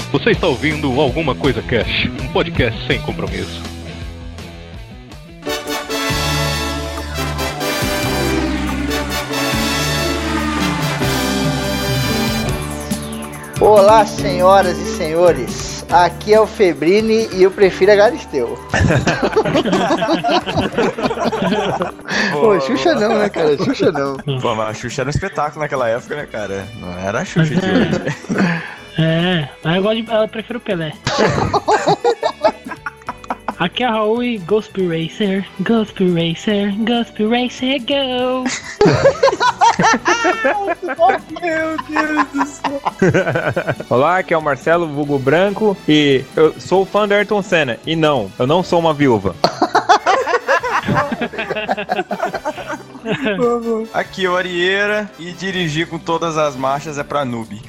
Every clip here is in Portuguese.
Você está ouvindo Alguma Coisa Cash, um podcast sem compromisso. Olá, senhoras e senhores. Aqui é o Febrini e eu prefiro a Galisteu. Pô, Xuxa não, né, cara? Xuxa não. Pô, mas a Xuxa era um espetáculo naquela época, né, cara? Não era a Xuxa de hoje. Mas eu prefiro o Pelé. Aqui é a Raul e Ghost Racer, Ghost Racer, Ghost Racer, go! Meu Deus do céu. Olá, aqui é o Marcelo, vulgo branco, e eu sou fã do Ayrton Senna. E não, eu não sou uma viúva. Aqui é o Arieira e dirigir com todas as marchas é pra noob.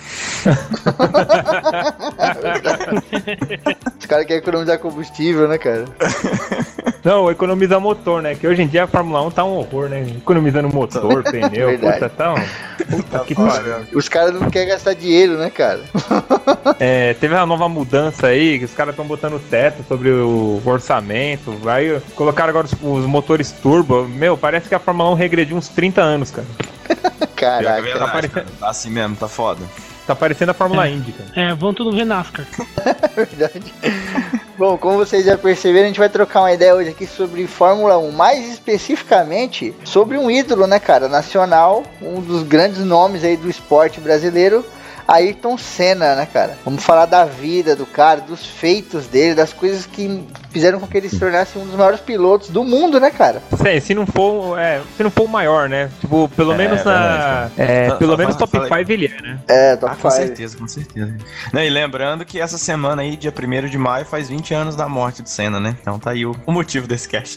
Os caras querem economizar combustível, né, cara? Não, economiza motor, né? Que hoje em dia a Fórmula 1 tá um horror, né? Economizando motor, pneu, Verdade. puta, tá um... Puta que pariu. Os caras não querem gastar dinheiro, né, cara? Teve uma nova mudança aí, que os caras estão botando teto sobre o orçamento, aí colocaram agora os motores turbo. Meu, parece que a Fórmula 1 regrediu uns 30 anos, cara. Caraca. Verdade, tá parecendo... Tá assim mesmo, tá foda. Tá parecendo a Fórmula Indy, cara. Vão tudo ver NASCAR. Verdade. Bom, como vocês já perceberam, a gente vai trocar uma ideia hoje aqui sobre Fórmula 1, mais especificamente sobre um ídolo, né, cara, nacional, um dos grandes nomes aí do esporte brasileiro, Ayrton Senna, né, cara? Vamos falar da vida do cara, dos feitos dele, das coisas que fizeram com que ele se tornasse um dos maiores pilotos do mundo, né, cara? Sim, se não for o maior, né? Tipo, pelo menos pelo menos top 5 ele é, né? Top 5. Com certeza, com certeza. Não, e lembrando que essa semana aí, dia 1º de maio, faz 20 anos da morte do Senna, né? Então tá aí o motivo desse cast.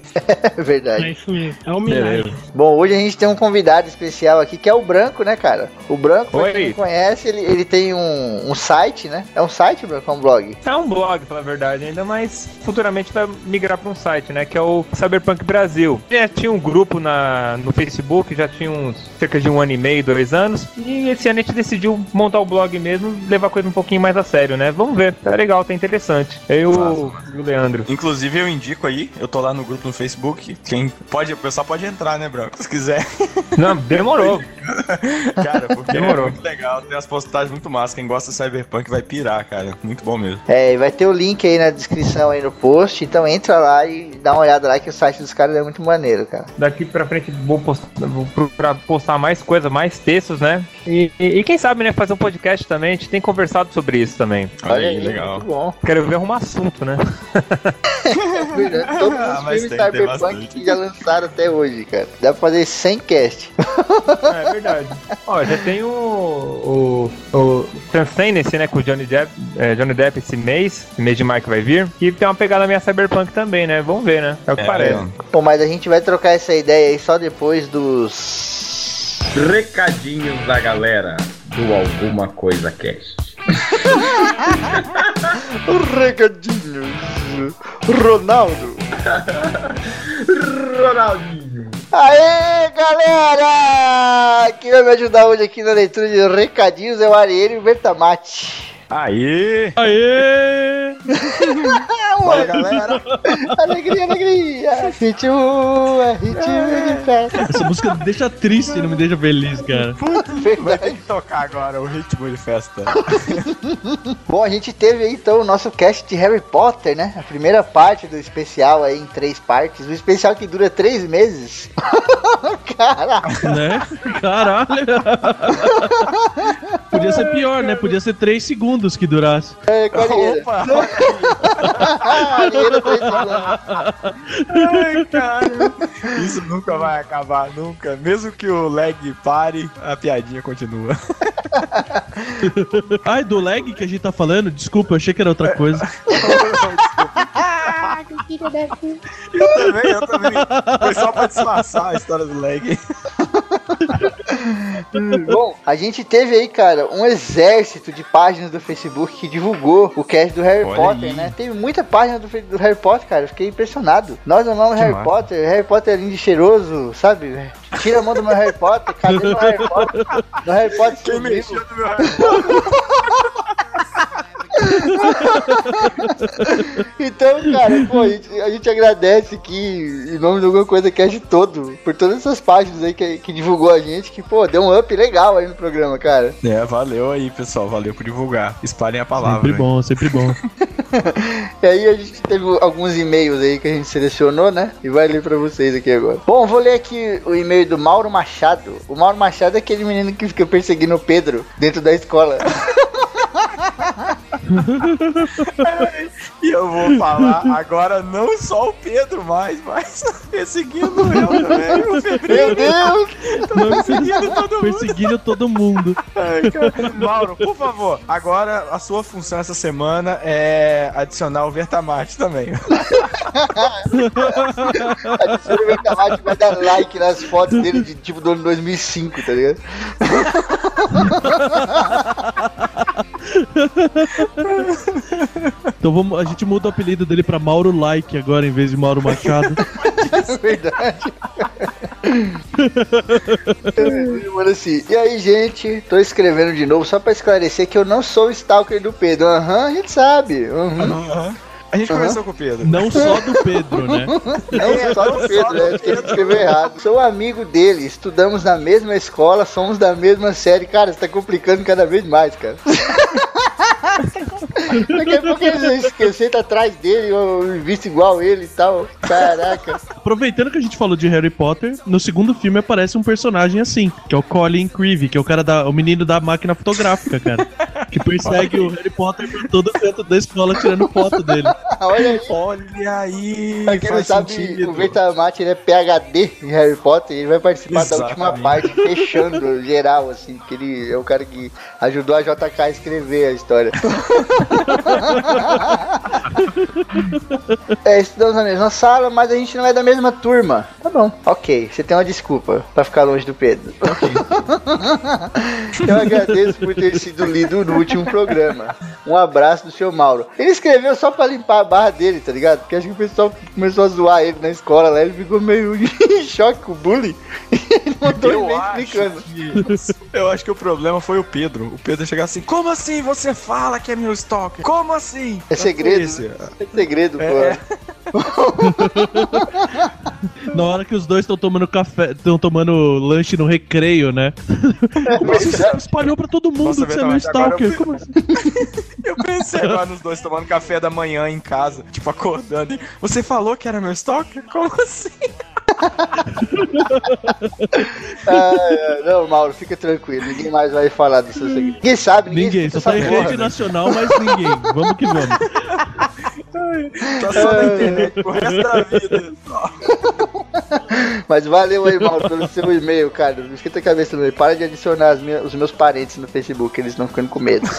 É verdade. É isso mesmo, é homenagem. Bom, hoje a gente tem um convidado especial aqui, que é o Branco, né, cara? O Branco, pra quem não conhece, ele tem um site, né? É um site, Branco? É um blog? É um blog, pela verdade, ainda mais futuramente vai migrar para um site, né? Que é o Cyberpunk Brasil. Já tinha um grupo no Facebook, já tinha cerca de 1 ano e meio, 2 anos, e esse ano a gente decidiu montar o blog mesmo, levar a coisa um pouquinho mais a sério, né? Vamos ver, tá legal, tá interessante. Eu e o Leandro. Inclusive eu indico aí, eu tô lá no grupo no Facebook, o pessoal pode entrar, né, Branco? Se quiser. Não, demorou. Cara, porque demorou. É muito legal, tem as postagens muito massas, quem gosta de Cyberpunk vai pirar, cara, muito bom mesmo. E vai ter o link aí na descrição aí no post, então entra lá e dá uma olhada lá que o site dos caras é muito maneiro, cara. Daqui pra frente vou procurar postar mais coisas, mais textos, né? E quem sabe, né, fazer um podcast também, a gente tem conversado sobre isso também. Olha aí, legal. muito bom. Quero ver arrumar assunto, né? Todos os filmes Cyberpunk que já lançaram até hoje, cara. Dá pra fazer 100 cast. É verdade. Ó, já tem o Transcendence, né, com o Johnny Depp esse mês de maio que vai vir, que tem uma pegada minha Cyberpunk também, né? Vamos ver, né? É o que parece. Bom, mas a gente vai trocar essa ideia aí só depois dos recadinhos da galera do Alguma Coisa Cast. Recadinhos. Ronaldinho. Aê, galera! Quem vai me ajudar hoje aqui na leitura de recadinhos é o Ariel e o Bertamati. Aê! Olha, galera! Alegria! Ritmo de festa. Essa música me deixa triste, não me deixa feliz, cara. Vai ter que tocar agora o ritmo de festa. Bom, a gente teve aí então o nosso cast de Harry Potter, né? A primeira parte do especial aí em 3 partes. O especial que dura 3 meses. Caralho! Né? Caralho! Podia ser pior, né? Podia ser 3 segundos que durasse. Com a Arieira. Opa! Arieira 3 segundos. Ai, cara. Isso nunca vai acabar, nunca. Mesmo que o lag pare, a piadinha continua. Ai, do lag que a gente tá falando? Desculpa, eu achei que era outra coisa. Eu também. Foi só pra disfarçar a história do lag. Bom, a gente teve aí, cara, um exército de páginas do Facebook que divulgou o cast do Harry Potter, né? Teve muita página do Harry Potter, cara. Eu fiquei impressionado. Nós amamos Harry Potter. Harry Potter é lindo e cheiroso, sabe? Tira a mão do meu Harry Potter. Cadê meu Harry Potter? Meu Harry Potter Quem sumiu. mexeu no meu Harry Potter? Então, cara, pô, a gente agradece aqui, em nome de Alguma Coisa Cast todo, por todas essas páginas aí que divulgou a gente, que, pô, deu um up legal aí no programa, cara. Valeu aí, pessoal, valeu por divulgar. Espalhem a palavra. Sempre bom, sempre bom. E aí a gente teve alguns e-mails aí que a gente selecionou, né? E vai ler pra vocês aqui agora. Bom, vou ler aqui o e-mail do Mauro Machado. O Mauro Machado é aquele menino que fica perseguindo o Pedro dentro da escola. E eu vou falar agora não só o Pedro mais, mas perseguindo eu também, o Pedrinho. Meu Deus! Perseguindo todo mundo. Perseguindo todo mundo. Ai, cara. Mauro, por favor, agora a sua função essa semana é adicionar o Vertamate também. Adiciona o Vertamate, vai dar like nas fotos dele de tipo do ano 2005, tá ligado? Então a gente muda o apelido dele pra Mauro Like agora, em vez de Mauro Machado. É verdade. Mano, assim, e aí, gente, tô escrevendo de novo só pra esclarecer que eu não sou o stalker do Pedro. A gente sabe. A gente conversou com o Pedro. Não só do Pedro, né? Não só do Pedro, né? Acho que ele escreveu errado. Sou amigo dele, estudamos na mesma escola, somos da mesma série. Cara, você tá complicando cada vez mais, cara. Daqui a pouco eu sento atrás dele, eu visto igual ele e tal. Caraca. Aproveitando que a gente falou de Harry Potter, no segundo filme aparece um personagem assim, que é o Colin Creevy, que é o menino da máquina fotográfica, cara. Que persegue o Harry Potter por todo canto da escola tirando foto dele. Olha aí. Olha aí. Pra quem não sabe, o Vertamate ele é PhD em Harry Potter e ele vai participar da última parte, fechando geral, assim, porque ele é o cara que ajudou a JK a escrever a história. Estudamos na mesma sala, mas a gente não é da mesma turma. Tá bom. Ok, você tem uma desculpa pra ficar longe do Pedro. Eu agradeço por ter sido lido no último programa. Um abraço do seu Mauro. Ele escreveu só pra limpar a barra dele, tá ligado? Porque acho que o pessoal começou a zoar ele na escola lá, ele ficou meio em choque com o bullying. Ele mandou e-mail explicando. Eu acho que o problema foi o Pedro. O Pedro chegar assim: como assim você fala que é meu stalker? Como assim? É segredo. É segredo, pô. Na hora que os dois estão tomando café, estão tomando lanche no recreio, né? Como assim você espalhou pra todo mundo que você é meu stalker? Como assim? Eu pensei agora nos dois tomando café da manhã em casa, tipo acordando. E você falou que era meu stalker? Como assim? Não, Mauro, fica tranquilo. Ninguém mais vai falar do seu segredo. Ninguém sabe, ninguém só tá em rede nacional, mas ninguém. Vamos que vamos. Tá só na internet pro resto da vida. Mas valeu aí, Mauro, pelo seu e-mail, cara. Não esquenta a cabeça também. Para de adicionar os meus parentes no Facebook, eles estão ficando com medo.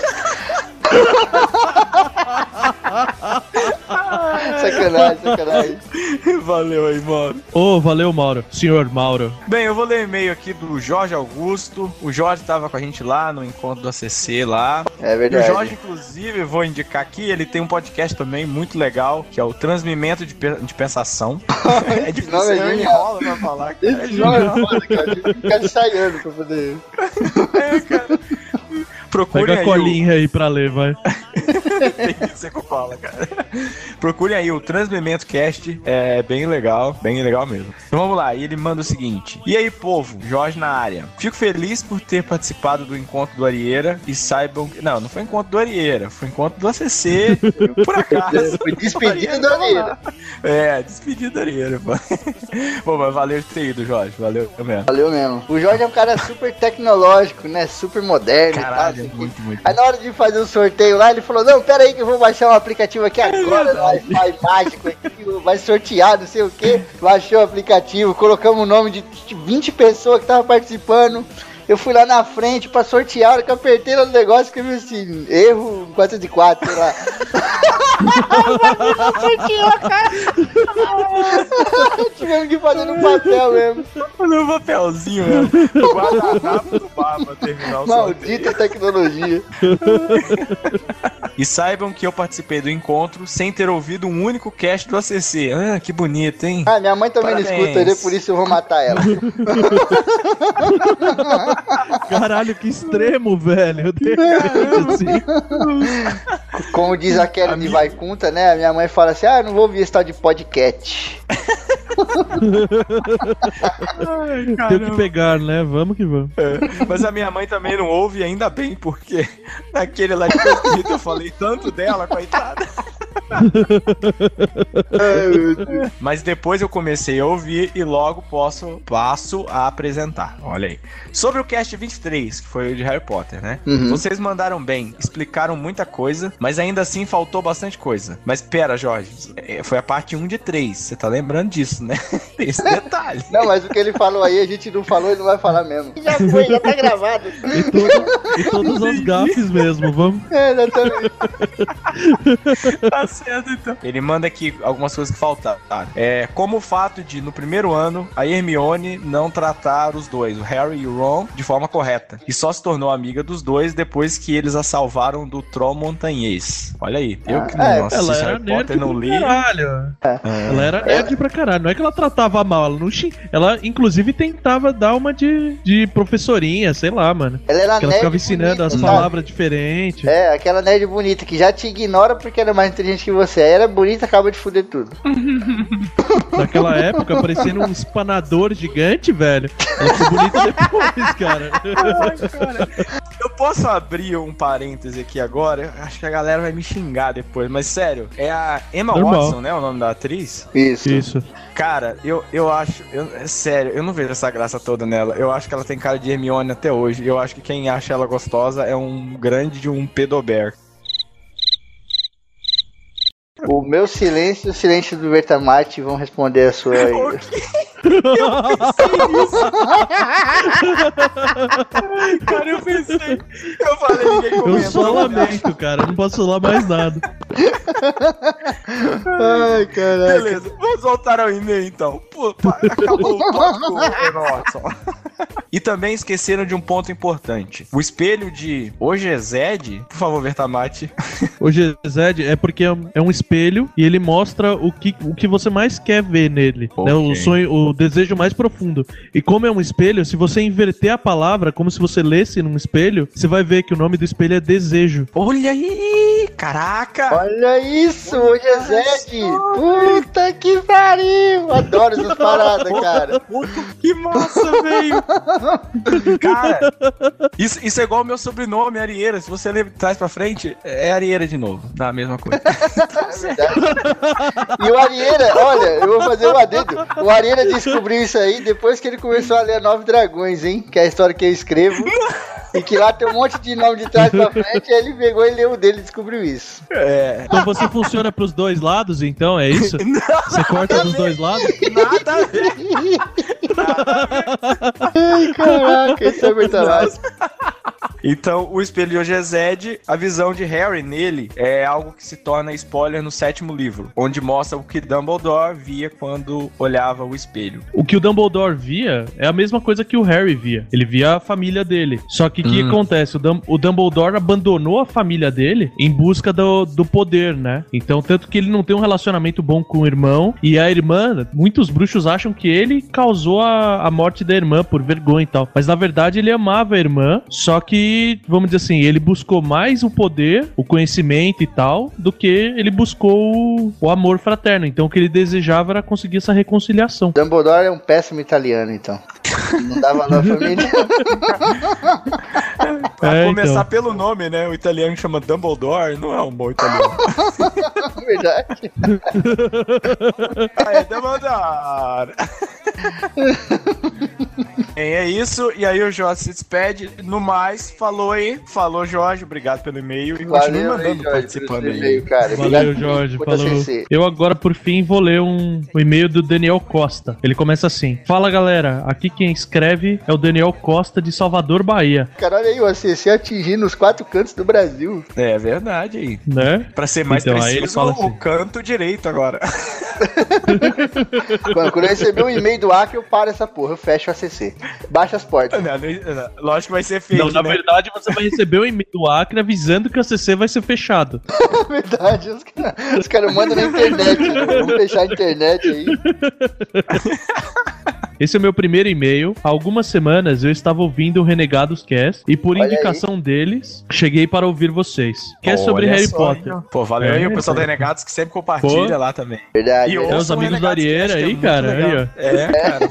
Sacanagem. Valeu aí, Mauro. Valeu, Mauro. Senhor Mauro. Bem, eu vou ler e-mail aqui do Jorge Augusto. O Jorge tava com a gente lá no encontro do ACC lá. É verdade. E o Jorge, inclusive, eu vou indicar aqui, ele tem um podcast também muito legal, que é o Transmimento de Pensação. É difícil, eu enrolo pra falar. Esse nome é foda, cara. Tem que ficar ensaiando pra poder... cara. Procurem pega a colinha aí pra ler, vai. Tem que ser com fala, cara. Procurem aí o Transmimento Cast, é bem legal mesmo. Então vamos lá, e ele manda o seguinte: e aí, povo, Jorge na área. Fico feliz por ter participado do encontro do Arieira e saibam que... Não foi encontro do Arieira, foi encontro do ACC, por acaso. Foi despedida do Arieira. Despedida do Arieira, pô. Pô, mas valeu de ter ido, Jorge, valeu mesmo. Valeu mesmo. O Jorge é um cara super tecnológico, né, super moderno. Caralho, e tal, muito. Aí na hora de fazer o sorteio lá, ele falou: não, pera aí que eu vou baixar um aplicativo aqui agora, Wi-Fi mágico aqui, vai sortear, não sei o que. Baixou o aplicativo, colocamos o nome de 20 pessoas que estavam participando. Eu fui lá na frente pra sortear, a hora que eu apertei no negócio, escrevi assim, erro 404, sei lá. Sorteou, cara. Tivemos que fazer no papel mesmo. No papelzinho mesmo. O guardanapo do bar pra terminar o maldita tecnologia. E saibam que eu participei do encontro sem ter ouvido um único cast do ACC. Ah, que bonito, hein? Ah, minha mãe também não escuta, né? Por isso eu vou matar ela. Caralho, que extremo, velho. Eu assim. Como diz aquela de Vaikunta, né? A minha mãe fala assim, eu não vou ouvir esse tal de podcast. Tem que pegar, né? Vamos que vamos. Mas a minha mãe também não ouve, ainda bem, porque naquele lá de Coquito eu falei tanto dela, coitada. Mas depois eu comecei a ouvir e logo passo a apresentar. Olha aí. Sobre o cast 23, que foi o de Harry Potter, né? Vocês mandaram bem, explicaram muita coisa, mas ainda assim faltou bastante coisa. Mas pera, Jorge, foi a parte 1 de 3. Você tá lembrando disso, né? Tem esse detalhe. Não, mas o que ele falou aí, a gente não falou e não vai falar mesmo. Já tá gravado. E todos os gafes mesmo, vamos. Exatamente. Tá certo, então. Ele manda aqui algumas coisas que faltaram. Como o fato de, no primeiro ano, a Hermione não tratar os dois, o Harry e o Ron, de forma correta. E só se tornou amiga dos dois depois que eles a salvaram do troll montanhês. Olha aí. Eu que não assisti Harry Potter, não li. Caralho. Ela era nerd pra caralho. Não é que ela tratava mal, ela inclusive tentava dar uma de professorinha, sei lá, mano. Ela era nerd. Ela ficava ensinando bonita, as palavras diferentes. Aquela nerd bonita que já te ignora porque ela é mais inteligente que você. Aí era bonita, acaba de fuder tudo. Naquela época, parecendo um espanador gigante, velho. Ela ficou bonita depois, cara. Cara. Eu posso abrir um parêntese aqui agora? Eu acho que a galera vai me xingar depois, mas sério, é a Emma Watson, né? O nome da atriz? Isso. Cara, eu acho... sério, eu não vejo essa graça toda nela. Eu acho que ela tem cara de Hermione até hoje. Eu acho que quem acha ela gostosa é um grande de um pedober. O meu silêncio e o silêncio do Bertamati vão responder a sua aí. Eu pensei nisso. Cara, eu pensei. Eu falei, ninguém comenta. Eu só lamento, cara. Não posso falar mais nada. Ai, caralho. Beleza, vamos voltar ao e-mail então. Pô, acabou o tópico, Watson. E também esqueceram de um ponto importante. O espelho de Ogezed, por favor, Bertamati. Ogezed é porque é um espelho e ele mostra o que você mais quer ver nele. Okay. Né? O sonho, o desejo mais profundo. E como é um espelho, se você inverter a palavra, como se você lesse num espelho, você vai ver que o nome do espelho é desejo. Olha aí! Caraca! Olha isso, Ogezed! Puta que pariu! Adoro essas paradas, cara. Puta que massa, velho! Cara, isso é igual ao meu sobrenome, Arieira. Se você traz pra frente, é Arieira de novo. Dá a mesma coisa. É verdade. E o Arieira, olha, eu vou fazer um adendo. O Arieira descobriu isso aí depois que ele começou a ler Nove Dragões, hein? Que é a história que eu escrevo. E que lá tem um monte de nome de trás pra frente. E ele pegou e leu o dele e descobriu isso. Então você funciona pros dois lados, então? É isso? Você corta dos dois lados? Nada a ver. Ai, caraca, isso é muito massa. Então, o espelho de Ogezed, a visão de Harry nele é algo que se torna spoiler no 7º livro, onde mostra o que Dumbledore via quando olhava o espelho. O que o Dumbledore via é a mesma coisa que o Harry via. Ele via a família dele. Só que o que acontece? O Dumbledore abandonou a família dele em busca do poder, né? Então, tanto que ele não tem um relacionamento bom com o irmão. E a irmã, muitos bruxos acham que ele causou a morte da irmã por vergonha e tal. Mas na verdade ele amava a irmã, só que, vamos dizer assim, ele buscou mais o poder, o conhecimento e tal, do que ele buscou o amor fraterno. Então o que ele desejava era conseguir essa reconciliação. Dumbledore é um péssimo italiano, então. Não dá valor à família. Pra começar pelo nome, né? O italiano chama Dumbledore, não é um bom italiano. Verdade. É Dumbledore. É isso, e aí o Jorge se despede. No mais, falou aí. Falou, Jorge, obrigado pelo e-mail. E continue mandando, Jorge, participando aí. E-mail, cara. Valeu, Jorge, falou. Eu agora, por fim, vou ler um e-mail do Daniel Costa. Ele começa assim: fala, galera, aqui quem escreve é o Daniel Costa, de Salvador, Bahia. Caralho, aí o ACC atingindo os 4 cantos do Brasil. É verdade aí. Né? Pra ser mais então, preciso, aí ele fala assim, o canto direito agora. Quando eu receber um e-mail do Acre, eu paro essa porra, eu fecho o ACC. Baixa as portas. Não, lógico que vai ser feito. Não, na verdade, você vai receber um e-mail do Acre avisando que o ACC vai ser fechado. Verdade, os caras mandam na internet, né? Vamos fechar a internet aí. Esse é o meu primeiro e-mail. Há algumas semanas eu estava ouvindo o Renegados Cast e por indicação deles, cheguei para ouvir vocês. Cast sobre Harry Potter. Pô, valeu aí o pessoal do Renegados que sempre compartilha lá também. Verdade. E os amigos do Arieira aí, cara. Aí, ó. Cara,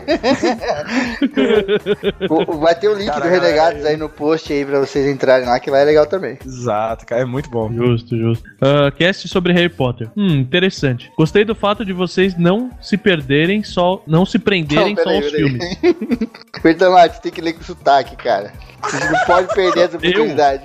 pô. Vai ter o link do Renegados aí no post aí pra vocês entrarem lá, que lá é legal também. Exato, cara, é muito bom. Justo. Cast sobre Harry Potter. Interessante. Gostei do fato de vocês não se prenderem só aos filmes. Bertamate, tem que ler com sotaque, cara. A gente não pode perder essa oportunidade.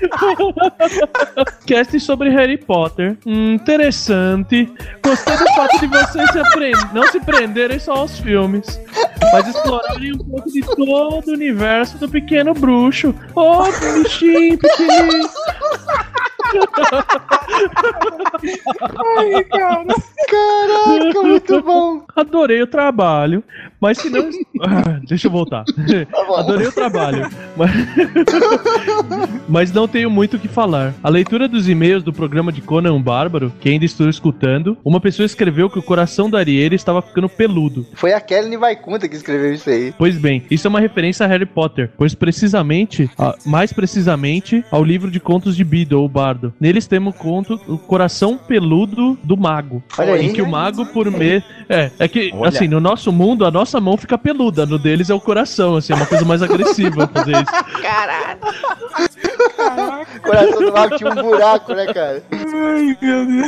Cast sobre Harry Potter. Interessante. Gostei do fato de vocês não se prenderem só aos filmes, mas explorarem um pouco de todo o universo do Pequeno Bruxo. Oh, bichinho pequenininho. Ai, cara. Caraca, muito bom. Adorei o trabalho, mas se não... deixa eu voltar. Adorei o trabalho, mas não tenho muito o que falar. A leitura dos e-mails do programa de Conan o Bárbaro, que ainda estou escutando, uma pessoa escreveu que o coração da Ariel estava ficando peludo. Foi a Kelly Vaikunta que escreveu isso aí. Pois bem, isso é uma referência a Harry Potter, pois mais precisamente ao livro de contos de Beedle, o Bardo. Neles temos o coração peludo do mago. Olha aí. Em que o mago por mês... É que, assim, no nosso mundo, a nossa mão fica peluda, no deles é o coração, assim, é uma coisa mais agressiva fazer isso. Caralho. O coração do mago tinha um buraco, né, cara? Ai, meu Deus.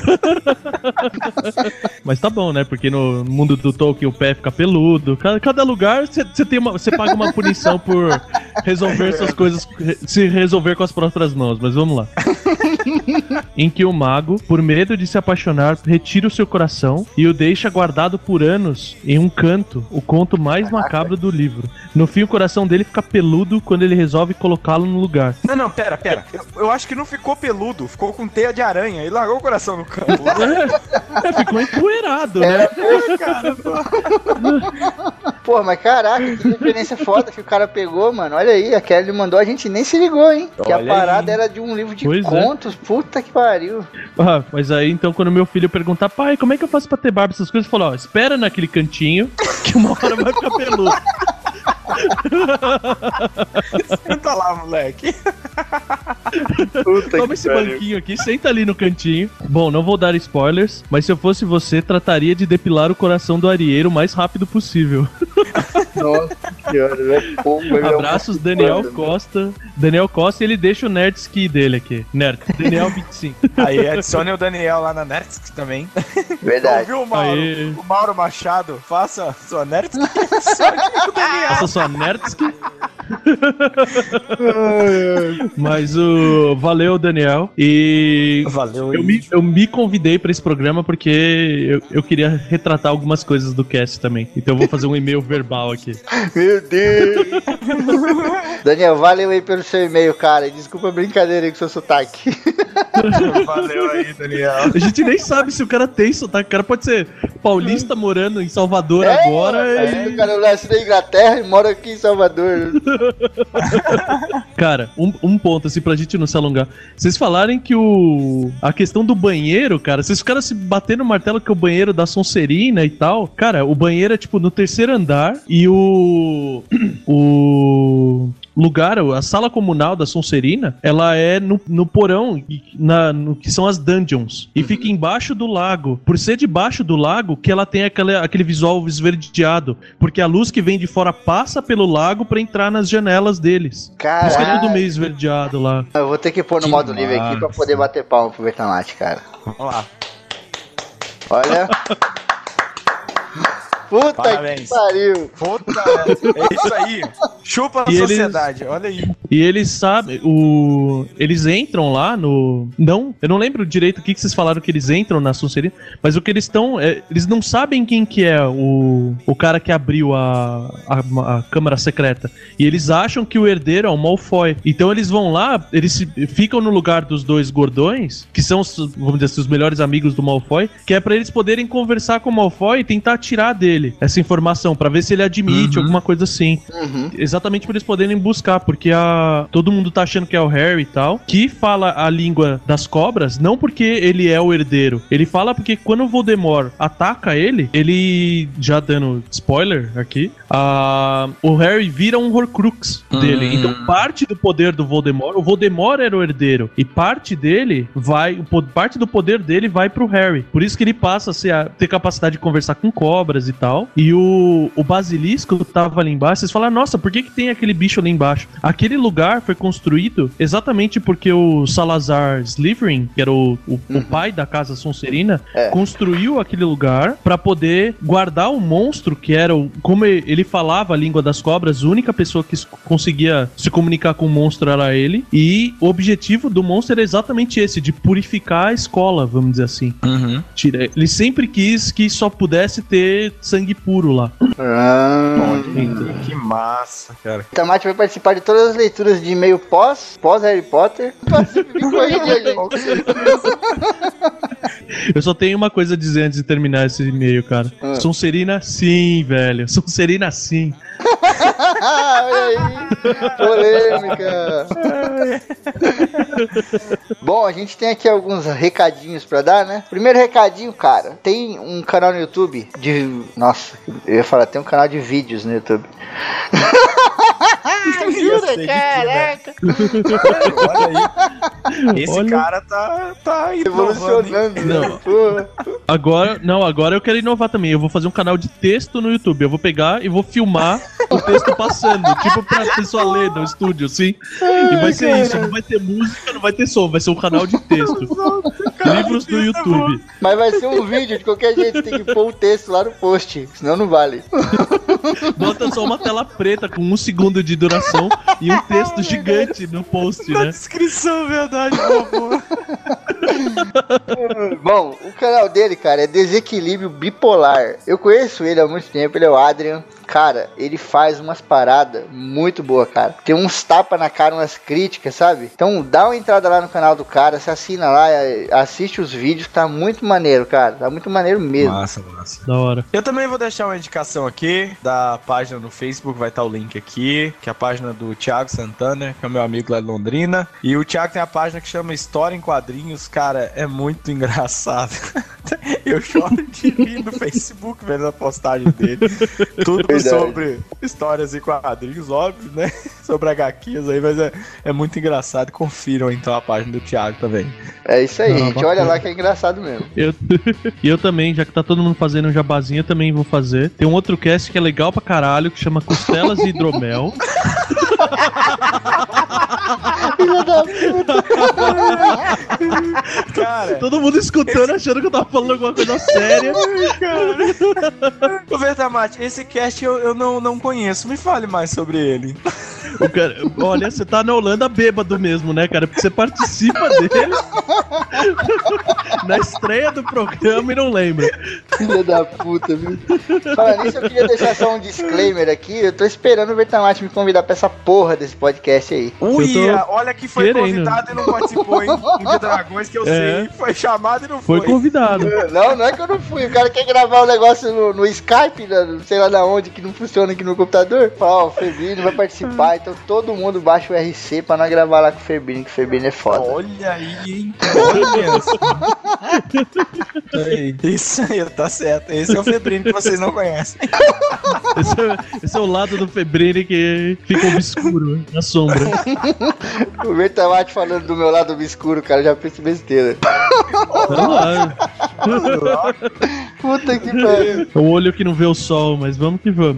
Mas tá bom, né? Porque no mundo do Tolkien o pé fica peludo. Cada lugar você paga uma punição por resolver suas coisas, se resolver com as próprias mãos. Mas vamos lá. Em que o mago, por medo de se apaixonar, retira o seu coração e o deixa guardado por anos em um canto, o conto mais macabro do livro. No fim, o coração dele fica peludo quando ele resolve colocá-lo no lugar. Não, pera. Eu acho que não ficou peludo, ficou com teia de aranha e largou o coração no campo. Ficou empoeirado, né? Cara, Pô, mas caraca, que referência foda que o cara pegou, mano. Olha aí, a Kelly mandou, a gente nem se ligou, hein? Que a parada era de um livro de contos. Puta que pariu. Mas aí, então, quando meu filho perguntar, pai, como é que eu faço pra ter barba, essas coisas, ele falou, espera naquele cantinho, que uma hora vai ficar peludo. Senta lá, moleque. Toma esse banquinho aqui, senta ali no cantinho. Bom, não vou dar spoilers, mas se eu fosse você, trataria de depilar o coração do Arieiro o mais rápido possível. Nossa senhora, Abraços, Daniel Costa. Daniel Costa, ele deixa o Nerdski dele aqui. Daniel 25. Aí adicione o Daniel lá na Nerdski também. Verdade. Ouviu, Mauro? O Mauro Machado, faça sua Nerdski. Faça sua Nerdski. Mas valeu, Daniel. E valeu. Eu me convidei pra esse programa porque eu queria retratar algumas coisas do cast também. Então eu vou fazer um e-mail verbal aqui. Meu Deus. Daniel, valeu aí pelo seu e-mail, cara. Desculpa a brincadeira aí com o seu sotaque. Valeu aí, Daniel. A gente nem sabe se o cara tem sotaque. O cara pode ser paulista morando em Salvador agora. O cara nasce na Inglaterra e mora aqui em Salvador. Cara, um ponto assim pra gente não se alongar. Vocês falarem que a questão do banheiro, cara, vocês ficaram se batendo no martelo que é o banheiro da Sonserina e tal. Cara, o banheiro é tipo no terceiro andar e o lugar, a sala comunal da Sonserina, ela é no porão, no que são as dungeons, e fica embaixo do lago. Por ser debaixo do lago, que ela tem aquele visual esverdeado, porque a luz que vem de fora passa pelo lago pra entrar nas janelas deles. Caralho. Isso é tudo meio esverdeado lá. Eu vou ter que pôr no modo livre aqui pra poder bater palma pro Bertamate, cara. Vamos lá. Olha. Puta Parabéns. Que pariu. Puta, é isso aí. Chupa a sociedade, olha aí. E eles sabem, eles entram lá no... eu não lembro direito o que vocês falaram que eles entram na Sonserina, mas o que eles estão... eles não sabem quem que é o cara que abriu a câmara secreta. E eles acham que o herdeiro é o Malfoy. Então eles vão lá, eles ficam no lugar dos dois gordões, que são, vamos dizer assim, os melhores amigos do Malfoy, que é pra eles poderem conversar com o Malfoy e tentar tirar dele essa informação, pra ver se ele admite alguma coisa assim. exatamente pra eles poderem buscar, porque todo mundo tá achando que é o Harry e tal, que fala a língua das cobras, não porque ele é o herdeiro. Ele fala porque quando o Voldemort ataca ele, já dando spoiler aqui, o Harry vira um Horcrux dele. Então parte do poder do Voldemort, o Voldemort era o herdeiro, e parte do poder dele vai pro Harry. Por isso que ele passa a ter capacidade de conversar com cobras e tal. E o basilisco tava ali embaixo. Vocês falaram, nossa, por que tem aquele bicho ali embaixo? Aquele lugar foi construído exatamente porque o Salazar Slytherin, que era o pai da casa Sonserina, construiu aquele lugar pra poder guardar o monstro, que era como ele falava a língua das cobras, a única pessoa que conseguia se comunicar com o monstro era ele. E o objetivo do monstro era exatamente esse, de purificar a escola, vamos dizer assim. Ele sempre quis que só pudesse ter sangue puro lá. Que massa, cara. O Tamate vai participar de todas as leituras de e-mail pós Harry Potter. Eu só tenho uma coisa a dizer antes de terminar esse e-mail, cara. Sonserina, sim, velho. Sonserina, sim. Olha aí, polêmica. Bom, a gente tem aqui alguns recadinhos pra dar, né? Primeiro recadinho, cara, tem um canal no YouTube nossa, eu ia falar, tem um canal de vídeos no YouTube. Jura, caraca. Olha aí. Esse cara tá evolucionando, né? Agora eu quero inovar também. Eu vou fazer um canal de texto no YouTube. Eu vou pegar e vou filmar o texto passando, tipo pra pessoa ler no estúdio, sim. E vai ser isso, não vai ter música, não vai ter som, vai ser um canal de texto. Livros do YouTube. Mas vai ser um vídeo, de qualquer jeito, tem que pôr o texto lá no post, senão não vale. Bota só uma tela preta com 1 segundo de duração e um texto gigante no post, né? Na descrição, verdade, por favor. Bom, o canal dele, cara, é Desequilíbrio Bipolar. Eu conheço ele há muito tempo, ele é o Adrian. Cara, ele faz umas paradas muito boas, cara. Tem uns tapas na cara, umas críticas, sabe? Então dá uma entrada lá no canal do cara, se assina lá, assiste os vídeos, tá muito maneiro, cara. Tá muito maneiro mesmo. Massa. Da hora. Eu também vou deixar uma indicação aqui da página no Facebook, vai estar o link aqui, que é a página do Thiago Santana, que é o meu amigo lá de Londrina. E o Thiago tem a página que chama História em Quadrinhos. Cara, é muito engraçado. Eu choro de rir no Facebook vendo a postagem dele. Tudo sobre histórias e quadrinhos, óbvio, né? Sobre HQs aí, mas é muito engraçado. Confiram então a página do Thiago também. É isso aí, gente. Olha lá que é engraçado mesmo. Eu também, já que tá todo mundo fazendo um jabazinho, eu também vou fazer. Tem um outro cast que é legal pra caralho, que chama Costelas e Hidromel. Filha da puta. Cara, todo mundo escutando, achando que eu tava falando alguma coisa séria. Ô, Vertamate, esse cast eu não conheço. Me fale mais sobre ele. Cara, olha, você tá na Holanda bêbado mesmo, né, cara? Porque você participa dele na estreia do programa e não lembra. Filha da puta, viu? Fala nisso, eu queria deixar só um disclaimer aqui. Eu tô esperando o Vertamate me convidar pra essa porra desse podcast aí. Uia, olha que foi convidado e não participou, hein? No de Dragões, que eu sei, foi chamado e não foi. Foi convidado. Não é que eu não fui. O cara quer gravar um negócio no Skype, sei lá da onde, que não funciona aqui no computador. Fala, ó, o Febrino vai participar, então todo mundo baixa o RC pra nós gravar lá com o Febrino, que o Febrino é foda. Olha aí, hein? Olha isso aí, tá certo. Esse é o Febrino que vocês não conhecem. Esse é o lado do Febrino que fica obscuro, na sombra. O Vertamate falando do meu lado obscuro, cara, já penso besteira. Puta que pariu. É o olho que não vê o sol, mas vamos que vamos.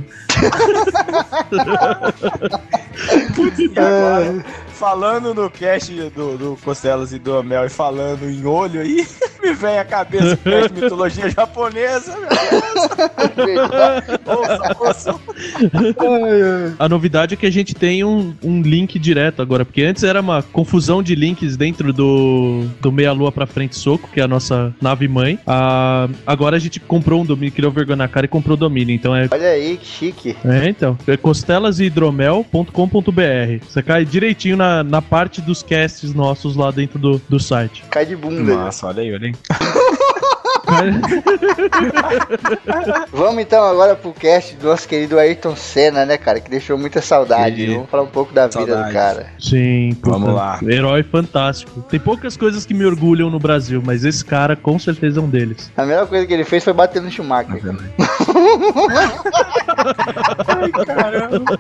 E agora, falando no cast do Costelas e do Mel e falando em olho aí, me vem a cabeça o cast de mitologia japonesa, meu Deus. Ouça. A novidade é que a gente tem um link direto agora, porque antes era uma confusão de links dentro do Meia Lua pra Frente Soco, que é a nossa nave mãe. Agora a gente comprou um domínio, criou vergonha na cara e comprou o domínio, então é... Olha aí, que chique. Então, é costelaseidromel.com.br. Você cai direitinho na parte dos casts nossos lá dentro do site. Cai de bunda. Nossa, olha aí. Vamos então agora pro cast do nosso querido Ayrton Senna, né, cara? Que deixou muita saudade. Vamos falar um pouco da vida do cara. Sim, puta, Vamos lá. Herói fantástico. Tem poucas coisas que me orgulham no Brasil, mas esse cara com certeza é um deles. A melhor coisa que ele fez foi bater no Schumacher. Ai, caramba.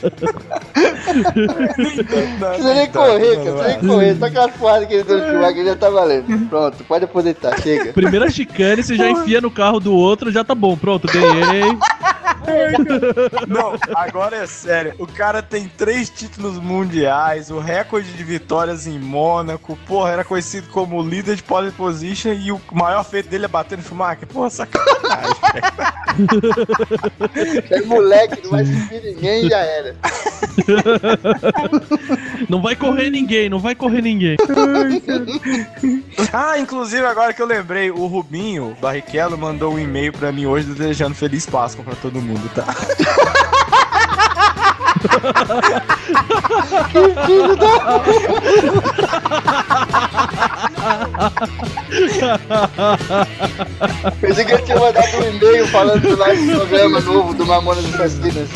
Não precisa nem correr, cara. Não precisa nem correr. Só aquelas porradas que ele deu no Schumacher já tá valendo. Pronto, pode aposentar, chega. Primeira chicane, você já enfia no carro do outro, já tá bom. Pronto, ganhei. Não, agora é sério. O cara tem 3 títulos mundiais, o recorde de vitórias em Mônaco. Porra, era conhecido como líder de pole position e o maior feito dele é bater no Schumacher. Porra, sacanagem. É moleque, não vai subir ninguém e já era. Não vai correr ninguém, não vai correr ninguém. Ah, inclusive agora que eu lembrei, o Rubinho Barrichello mandou um e-mail pra mim hoje desejando Feliz Páscoa pra todo mundo, tá? Que filho da... Pensei que ele tinha mandado um e-mail falando do nosso programa novo do Mamonas Assassinas.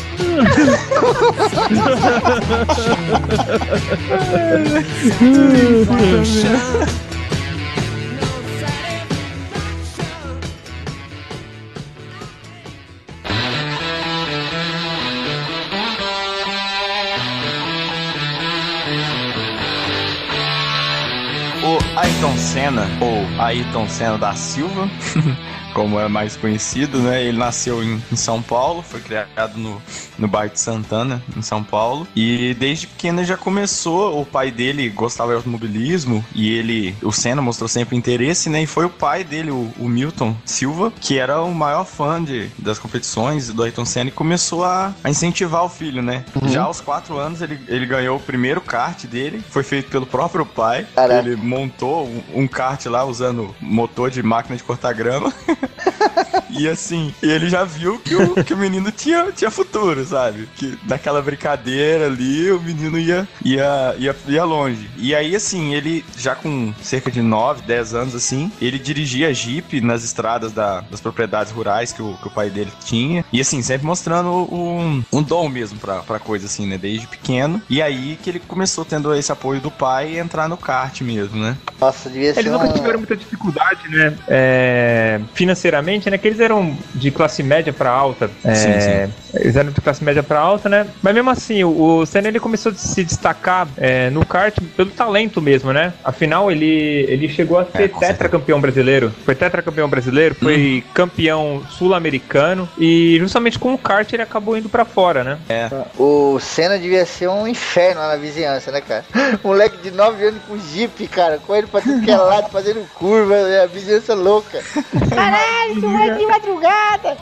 O Ayrton Senna, ou Ayrton Senna da Silva, como é mais conhecido, né? Ele nasceu em São Paulo, foi criado no bairro de Santana, em São Paulo. E desde pequeno já começou, o pai dele gostava de automobilismo e o Senna mostrou sempre interesse, né? E foi o pai dele, o Milton Silva, que era o maior fã das competições do Ayrton Senna e começou a incentivar o filho, né? Já aos 4 anos ele ganhou o primeiro kart dele, foi feito pelo próprio pai. Caraca. Ele montou um kart lá usando motor de máquina de cortar grama. E assim, ele já viu que o menino tinha futuro, sabe? Que naquela brincadeira ali, o menino ia longe. E aí, assim, ele já com cerca de 9, 10 anos, assim, ele dirigia Jeep nas estradas das propriedades rurais que o pai dele tinha. E assim, sempre mostrando um dom mesmo pra coisa, assim, né? Desde pequeno. E aí que ele começou tendo esse apoio do pai e entrar no kart mesmo, né? Nossa, devia ser Eles nunca tiveram muita dificuldade, né? Financeiramente, né? Que eles eram de classe média pra alta. Sim. Eles eram de classe média pra alta, né? Mas mesmo assim, o Senna ele começou a se destacar no kart pelo talento mesmo, né? Afinal, ele chegou a ser tetracampeão brasileiro. Foi tetracampeão brasileiro, foi campeão sul-americano e justamente com o kart ele acabou indo pra fora, né? O Senna devia ser um inferno lá na vizinhança, né, cara? Moleque de 9 anos com Jeep, cara, correndo pra tudo que é lado, fazendo curva, a vizinhança louca. Caralho, tu vai de madrugada!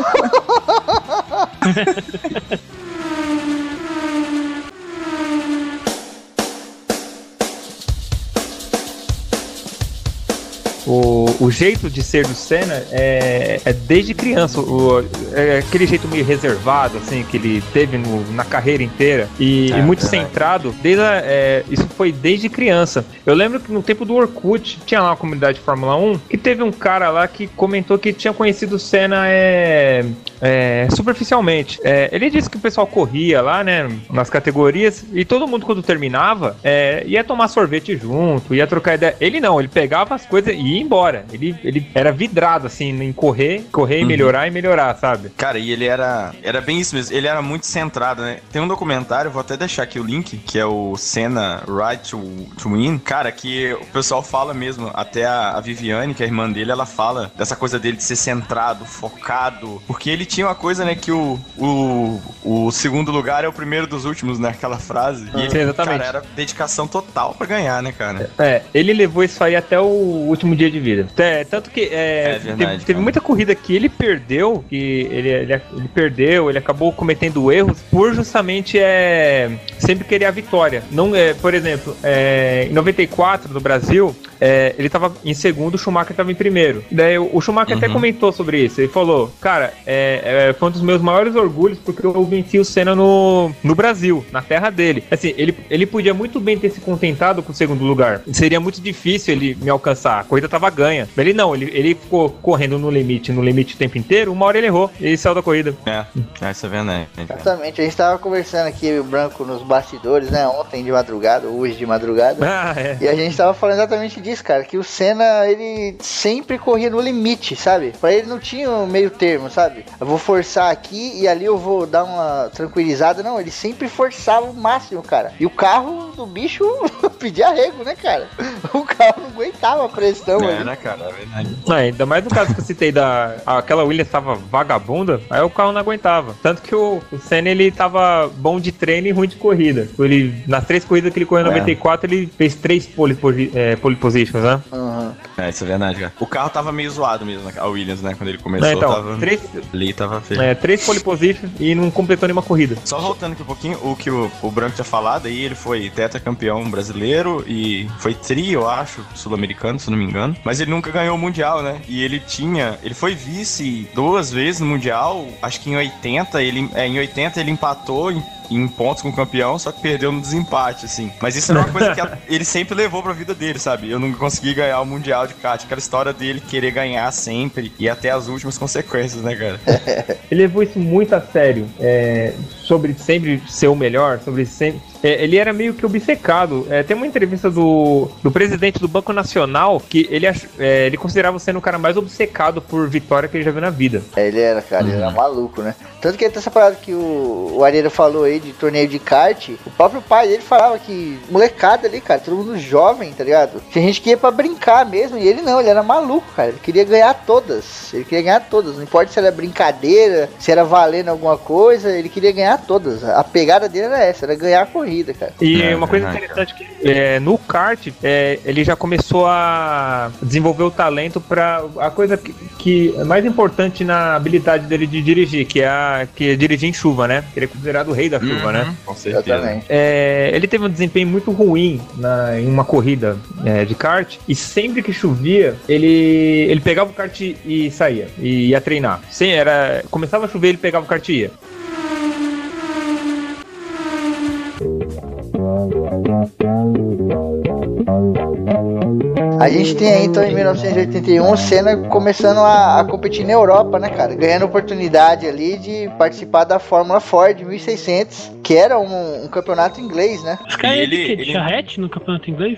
O jeito de ser do Senna é desde criança, aquele jeito meio reservado, assim, que ele teve na carreira inteira e muito centrado, isso foi desde criança. Eu lembro que no tempo do Orkut, tinha lá uma comunidade de Fórmula 1, que teve um cara lá que comentou que tinha conhecido o Senna superficialmente. Ele disse que o pessoal corria lá, né, nas categorias, e todo mundo quando terminava, ia tomar sorvete junto, ia trocar ideia. Ele não, ele pegava as coisas e ia embora. Ele era vidrado, assim, em correr e melhorar, sabe? Cara, e ele era bem isso mesmo. Ele era muito centrado, né? Tem um documentário, vou até deixar aqui o link, que é o Senna Right to Win. Cara, que o pessoal fala mesmo, até a Viviane, que é a irmã dele, ela fala dessa coisa dele de ser centrado, focado. Porque ele tinha uma coisa, né, que o segundo lugar é o primeiro dos últimos, né? Aquela frase. E ele, exatamente. Cara, era dedicação total pra ganhar, né, cara? Ele levou isso aí até o último dia de vida. Tanto que verdade, teve muita corrida que ele perdeu, que ele perdeu, ele acabou cometendo erros por justamente sempre querer a vitória. Não, por exemplo, em 94 no Brasil, ele tava em segundo, o Schumacher tava em primeiro. Daí o Schumacher até comentou sobre isso. Ele falou, cara, foi um dos meus maiores orgulhos porque eu venci o Senna no Brasil, na terra dele. Assim, ele podia muito bem ter se contentado com o segundo lugar. Seria muito difícil ele me alcançar. A corrida tava ganha. Ele não, ele ficou correndo no limite o tempo inteiro. Uma hora ele errou e saiu da corrida. Isso é verdade. Exatamente, a gente tava conversando aqui, o Branco, nos bastidores, né? Ontem de madrugada, hoje de madrugada. E a gente tava falando exatamente disso, cara. Que o Senna, ele sempre corria no limite, sabe? Pra ele não tinha um meio termo, sabe? Eu vou forçar aqui e ali eu vou dar uma tranquilizada. Não, ele sempre forçava o máximo, cara. E o carro do bicho pedia arrego, né, cara? O carro não aguentava a pressão. Né, cara? É verdade. Ainda mais no caso que eu citei aquela Williams tava vagabunda, aí o carro não aguentava. Tanto que o Senna, ele tava bom de treino e ruim de corrida. Nas 3 corridas que ele correu em 94, ele fez 3 pole positions, né? Isso é verdade, cara. O carro tava meio zoado mesmo, a Williams, né? Quando ele começou, tava feio. 3 pole positions e não completou nenhuma corrida. Só voltando aqui um pouquinho, o que o Branco tinha falado aí, ele foi tetracampeão brasileiro e foi eu acho, sul-americano, se não me engano. Mas ele nunca ganhou o Mundial, né? E ele foi vice 2 vezes no Mundial, acho que em 80 ele empatou em pontos com o campeão, só que perdeu no desempate, assim. Mas isso era uma coisa que ele sempre levou pra vida dele, sabe? Eu não consegui ganhar o Mundial de kart. Aquela história dele querer ganhar sempre e até as últimas consequências, né, cara? Ele levou isso muito a sério, sobre sempre ser o melhor, sobre sempre... ele era meio que obcecado. Tem uma entrevista do presidente do Banco Nacional que ele considerava sendo o cara mais obcecado por vitória que ele já viu na vida. Ele era, cara, ele era maluco, né? Tanto que essa parada que o Areira falou aí de torneio de kart, o próprio pai dele falava que molecada ali, cara, todo mundo jovem, tá ligado? Tinha gente que ia pra brincar mesmo, e ele não, ele era maluco, cara, ele queria ganhar todas, não importa se era brincadeira, se era valendo alguma coisa, ele queria ganhar todas. A pegada dele era essa, era ganhar a corrida, cara. E uma coisa interessante que no kart, ele já começou a desenvolver o talento pra a coisa que é mais importante na habilidade dele de dirigir, que é dirigir em chuva, né? Ele é considerado o rei da chuva, né? Com certeza. Ele teve um desempenho muito ruim em uma corrida de kart, e sempre que chovia, ele pegava o kart e saía, e ia treinar. Começava a chover, ele pegava o kart e ia. A gente tem aí, então, em 1981, o Senna começando a competir na Europa, né, cara? Ganhando oportunidade ali de participar da Fórmula Ford 1600, que era um campeonato inglês, né? Os caras de charrete no campeonato inglês?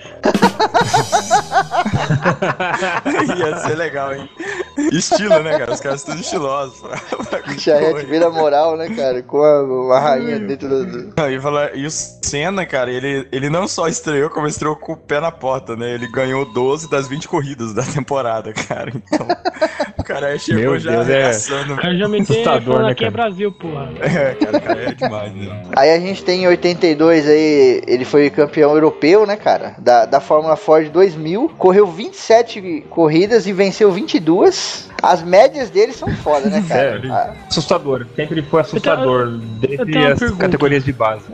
Ia ser legal, hein? Estilo, né, cara? Os caras todos estilosos. Charrete vira moral, né, cara? Com a rainha dentro do... E o Senna, cara, ele não só estreou, como estreou com o pé na porta, né? Ele ganhou 12 das 20 corridas da temporada, cara. Então, o cara chegou arregaçando. O cara já meteu falando aqui, né, é Brasil, porra. Cara, é demais, né? Aí a gente tem em 82 aí, ele foi campeão europeu, né, cara? Da Fórmula Ford 2000. Correu 27 corridas e venceu 22. As médias dele são foda, né, cara? Assustador. Sempre foi assustador. Desde as categorias de base.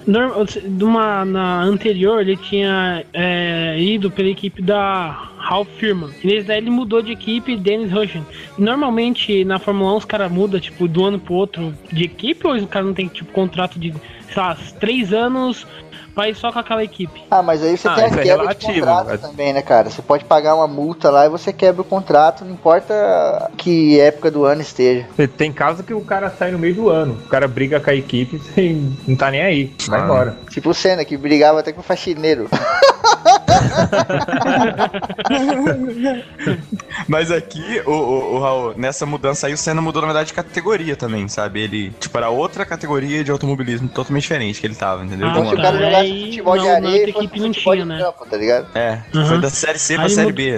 Na anterior, ele tinha ido pela equipe da Ralf Firman. E nesse daí ele mudou de equipe, Dennis Rushing. Normalmente, na Fórmula 1, os caras mudam, tipo, do ano pro outro de equipe, ou os caras não tem, tipo, contrato de, sei lá, 3 anos... vai só com aquela equipe. Mas aí você tem a quebra de contrato também, né, cara? Você pode pagar uma multa lá e você quebra o contrato, não importa que época do ano esteja. Tem caso que o cara sai no meio do ano, o cara briga com a equipe e não tá nem aí, vai embora. Tipo o Senna, que brigava até com o faxineiro. Mas aqui, o Raul, nessa mudança aí, o Senna mudou, na verdade, de categoria também, sabe? Ele, tipo, era outra categoria de automobilismo totalmente diferente que ele tava, entendeu? Então, se o cara jogasse futebol de areia, ele equipe não tinha, né? Campo, tá ligado? Foi da Série C pra Série B.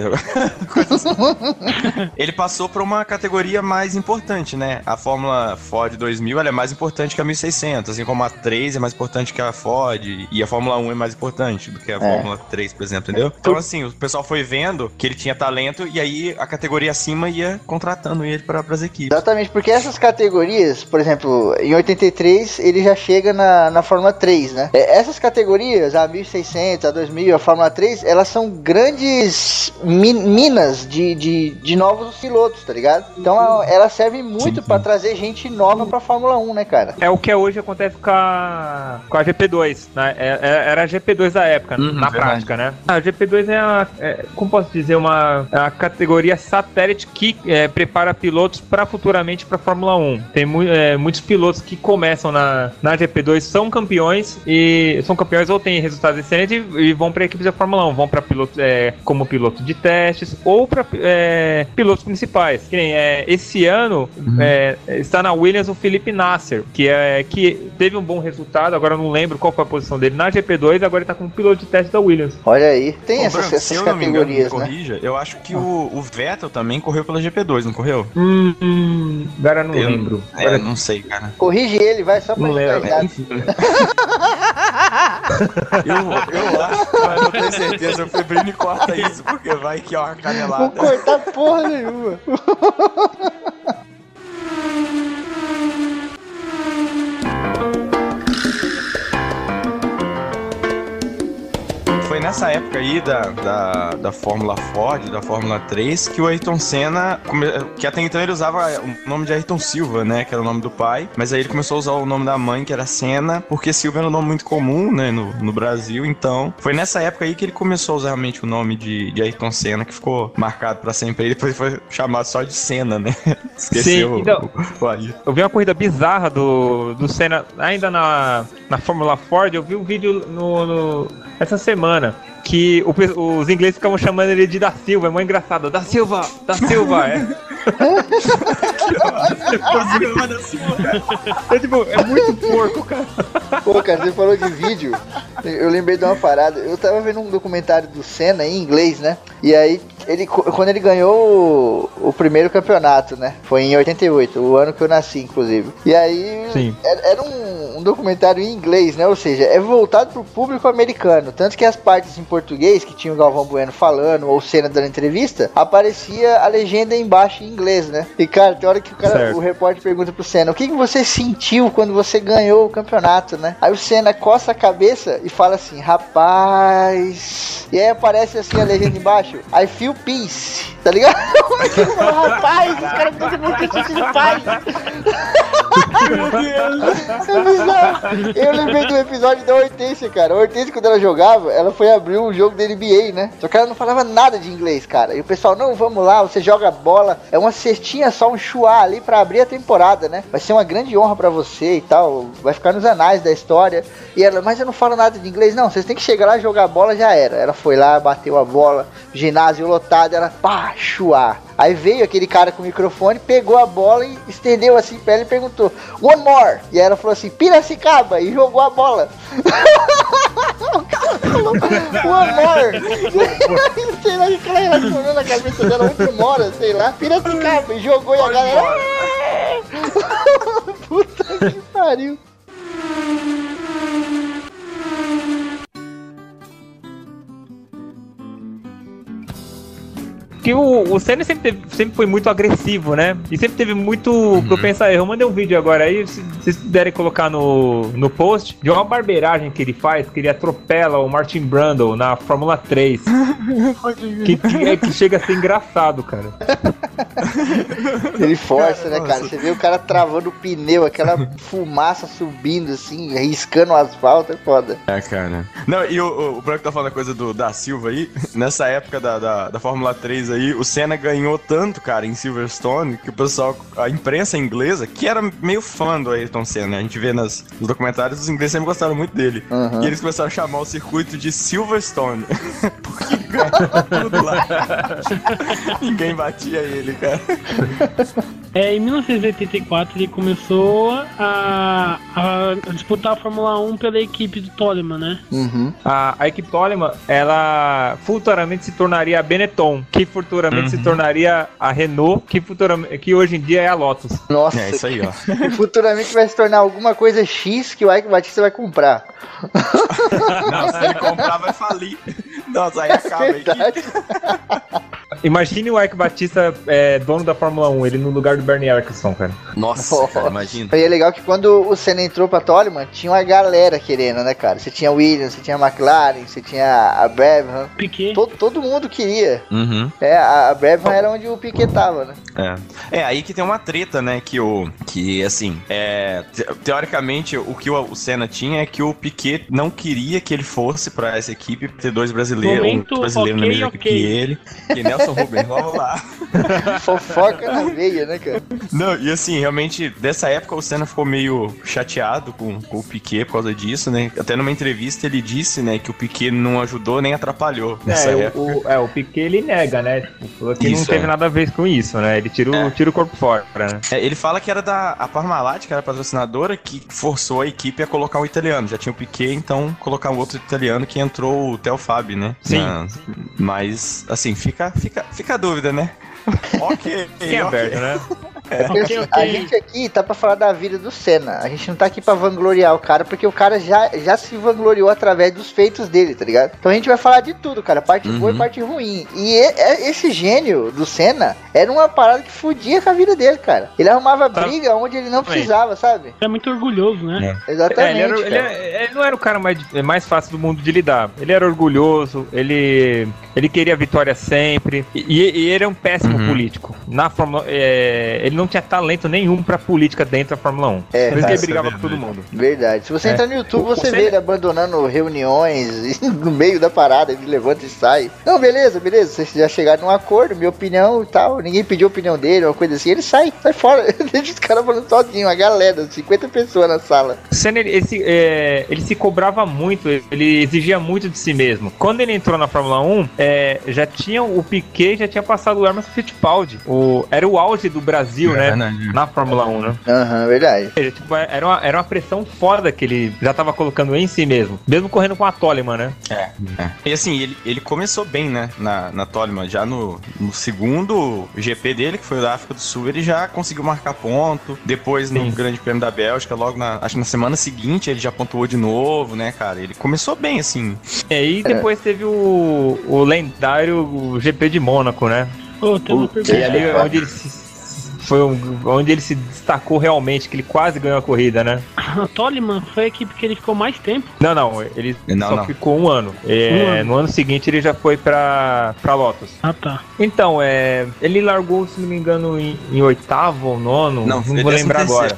Ele passou pra uma categoria mais importante, né? A Fórmula Ford 2000, ela é mais importante que a 1600, assim como a 3 é mais importante que a Ford, e a Fórmula 1 é mais importante do que a Fórmula 3, por exemplo. exemplo, entendeu? Então, assim, o pessoal foi vendo que ele tinha talento e aí a categoria acima ia contratando ele para as equipes. Exatamente, porque essas categorias, por exemplo, em 83 ele já chega na Fórmula 3, né? Essas categorias, a 1600, a 2000, a Fórmula 3, elas são grandes minas de novos pilotos, tá ligado? Então elas servem muito pra trazer gente nova pra Fórmula 1, né, cara? É o que hoje acontece com a GP2, né? Era a GP2 da época, na prática, né? A GP2 como posso dizer, a categoria satélite que prepara pilotos para futuramente para Fórmula 1. Tem muitos pilotos que começam na GP2, são campeões ou têm resultados excelentes e vão para equipes da Fórmula 1, vão para pilotos como piloto de testes ou para pilotos principais. Que nem esse ano está na Williams o Felipe Nasser, que teve um bom resultado, agora eu não lembro qual foi a posição dele na GP2, agora ele está como piloto de teste da Williams. Olha aí, tem essas Branco, categorias, me corrija, eu acho que o Vettel também correu pela GP2, não correu? Agora eu não lembro. Não sei, cara. Corrige ele, vai só pra não lembro. Eu acho, mas não tenho certeza. O Febrini corta isso, porque vai que é uma canelada. Não cortar porra nenhuma. Foi nessa época aí da Fórmula Ford, da Fórmula 3, que o Ayrton Senna, que até então ele usava o nome de Ayrton Silva, né, que era o nome do pai, mas aí ele começou a usar o nome da mãe, que era Senna, porque Silva era um nome muito comum, né, no Brasil, então foi nessa época aí que ele começou a usar realmente o nome de Ayrton Senna, que ficou marcado pra sempre, e depois foi chamado só de Senna, né, esqueceu. Sim, então, eu vi uma corrida bizarra do Senna, ainda na Fórmula Ford, eu vi um vídeo essa semana, que os ingleses ficavam chamando ele de Da Silva, é muito engraçado. Da Silva! É muito porco, cara. Pô, cara, você falou de vídeo, eu lembrei de uma parada. Eu tava vendo um documentário do Senna em inglês, né? E aí, quando ele ganhou o primeiro campeonato, né? Foi em 88, o ano que eu nasci, inclusive. E aí, era um documentário em inglês, né? Ou seja, é voltado pro público americano. Tanto que as partes em português, que tinha o Galvão Bueno falando, ou o Senna dando entrevista, aparecia a legenda embaixo em inglês, né? E, cara, tem hora que o repórter pergunta pro Senna, o que você sentiu quando você ganhou o campeonato, né? Aí o Senna coça a cabeça e fala assim, rapaz... E aí aparece assim a legenda embaixo, I feel peace, tá ligado? Rapaz, os caras ficam muito sentindo paz. Meu Deus. É bizarro. Eu lembrei do episódio da Hortência, cara. A Hortência, quando ela jogava, ela foi abrir um jogo da NBA, né? Só que ela não falava nada de inglês, cara. E o pessoal, não, vamos lá, você joga bola, é uma cestinha só, um chuá ali pra abrir a temporada, né? Vai ser uma grande honra pra você e tal, vai ficar nos anais da história. E ela, mas eu não falo nada de inglês. Não, vocês têm que chegar lá, jogar bola, já era. Ela foi lá, bateu a bola, ginásio lotado, ela, pá, chuá. Aí veio aquele cara com o microfone, pegou a bola e estendeu assim pra ela e perguntou, one more. E aí ela falou assim, Piracicaba, e jogou a bola. O cara falou, one more. Sei lá, o cara relacionou na cabeça dela, onde mora, sei lá, Piracicaba, e jogou e a galera... Puta que pariu. Porque o Senna sempre foi muito agressivo, né? E sempre teve muito propenso a erro. Eu mandei um vídeo agora aí, se vocês puderem colocar no post, de uma barbeiragem que ele faz, que ele atropela o Martin Brundle na Fórmula 3. que chega a ser engraçado, cara. Ele força, né, cara? Você vê o cara travando o pneu, aquela fumaça subindo, assim, riscando o asfalto, é foda. É, cara. Não, e o Branco tá falando a coisa da Silva aí. Nessa época da Fórmula 3 aí, o Senna ganhou tanto, cara, em Silverstone, que o pessoal, a imprensa inglesa, que era meio fã do Ayrton Senna, a gente vê nos documentários, os ingleses sempre gostaram muito dele. E eles começaram a chamar o circuito de Silverstone. Porque ganhava tudo lá. Ninguém batia ele, cara. Em 1984 ele começou a disputar a Fórmula 1 pela equipe do Toleman, né? A equipe Toleman, ela futuramente se tornaria a Benetton, que futuramente se tornaria a Renault, que hoje em dia é a Lotus. Nossa, é isso aí, ó. Que futuramente vai se tornar alguma coisa X que o Ike Batista vai comprar. Não, se ele comprar vai falir. Nossa, aí acaba aí. Imagine o Ike Batista dono da Fórmula 1, ele no lugar do Bernie Eccleston, cara. Nossa, cara, imagina. E é legal que quando o Senna entrou pra Toleman, tinha uma galera querendo, né, cara? Você tinha Williams, você tinha McLaren, você tinha a Brabham. Piquet. Todo mundo queria. Uhum. A Brabham era onde o Piquet tava, né? Aí que tem uma treta, né, que assim, teoricamente, o que o Senna tinha é que o Piquet não queria que ele fosse pra essa equipe ter dois brasileiros, Momento, um brasileiro na mesma equipe que ele, que Nelson Rubens, vamos lá. Fofoca na veia, né, cara? Não, e assim, realmente, dessa época o Senna ficou meio chateado com o Piquet por causa disso, né? Até numa entrevista ele disse, né, que o Piquet não ajudou nem atrapalhou nessa época. O Piquet ele nega, né? Falou que Isso, não teve nada a ver com isso, né? Ele tira o corpo fora, né? Ele fala que era a Parmalat, que era a patrocinadora, que forçou a equipe a colocar um italiano. Já tinha o Piquet, então colocar um outro italiano que entrou o Theo Fabi, né? Sim. Mas, assim, fica a dúvida, né? Ok. Quem é aberto, né? A gente aqui tá pra falar da vida do Senna. A gente não tá aqui pra vangloriar o cara, porque o cara já se vangloriou através dos feitos dele, tá ligado? Então a gente vai falar de tudo, cara. Parte boa e parte ruim. E esse gênio do Senna era uma parada que fudia com a vida dele, cara. Ele arrumava briga onde ele não precisava, sabe? É muito orgulhoso, né? Exatamente. Ele não era o cara mais fácil do mundo de lidar. Ele era orgulhoso, ele queria a vitória sempre. E ele é um péssimo político. Na Fórmula ele não tinha talento nenhum pra política dentro da Fórmula 1. Por isso que ele brigava com todo mundo. Verdade. Se você entrar no YouTube, você vê ele abandonando reuniões no meio da parada, ele levanta e sai. Não, beleza, vocês já chegaram num acordo, minha opinião e tal, ninguém pediu a opinião dele, uma coisa assim, ele sai fora. Deixa os caras falando sozinho, a galera, 50 pessoas na sala. O Senna, ele se cobrava muito, ele exigia muito de si mesmo. Quando ele entrou na Fórmula 1, já tinha o Piquet, já tinha passado o Emerson Fittipaldi. Era o auge do Brasil, né? Na Fórmula 1, né? Verdade. Era uma pressão foda que ele já tava colocando em si mesmo correndo com a Toleman, né? E assim, ele começou bem, né? Na Toleman, já no segundo GP dele, que foi o da África do Sul, ele já conseguiu marcar ponto. Depois, no Grande Prêmio da Bélgica, logo acho que na semana seguinte, ele já pontuou de novo, né, cara? Ele começou bem, assim. E depois teve o lendário GP de Mônaco, né? Tem uma pergunta. E ali onde ele se destacou realmente, que ele quase ganhou a corrida, né? A Toleman foi a equipe que ele ficou mais tempo. Não, ele só ficou um ano. No ano seguinte ele já foi pra Lotus. Ah, tá. Então, ele largou, se não me engano, em oitavo ou nono, não vou lembrar agora.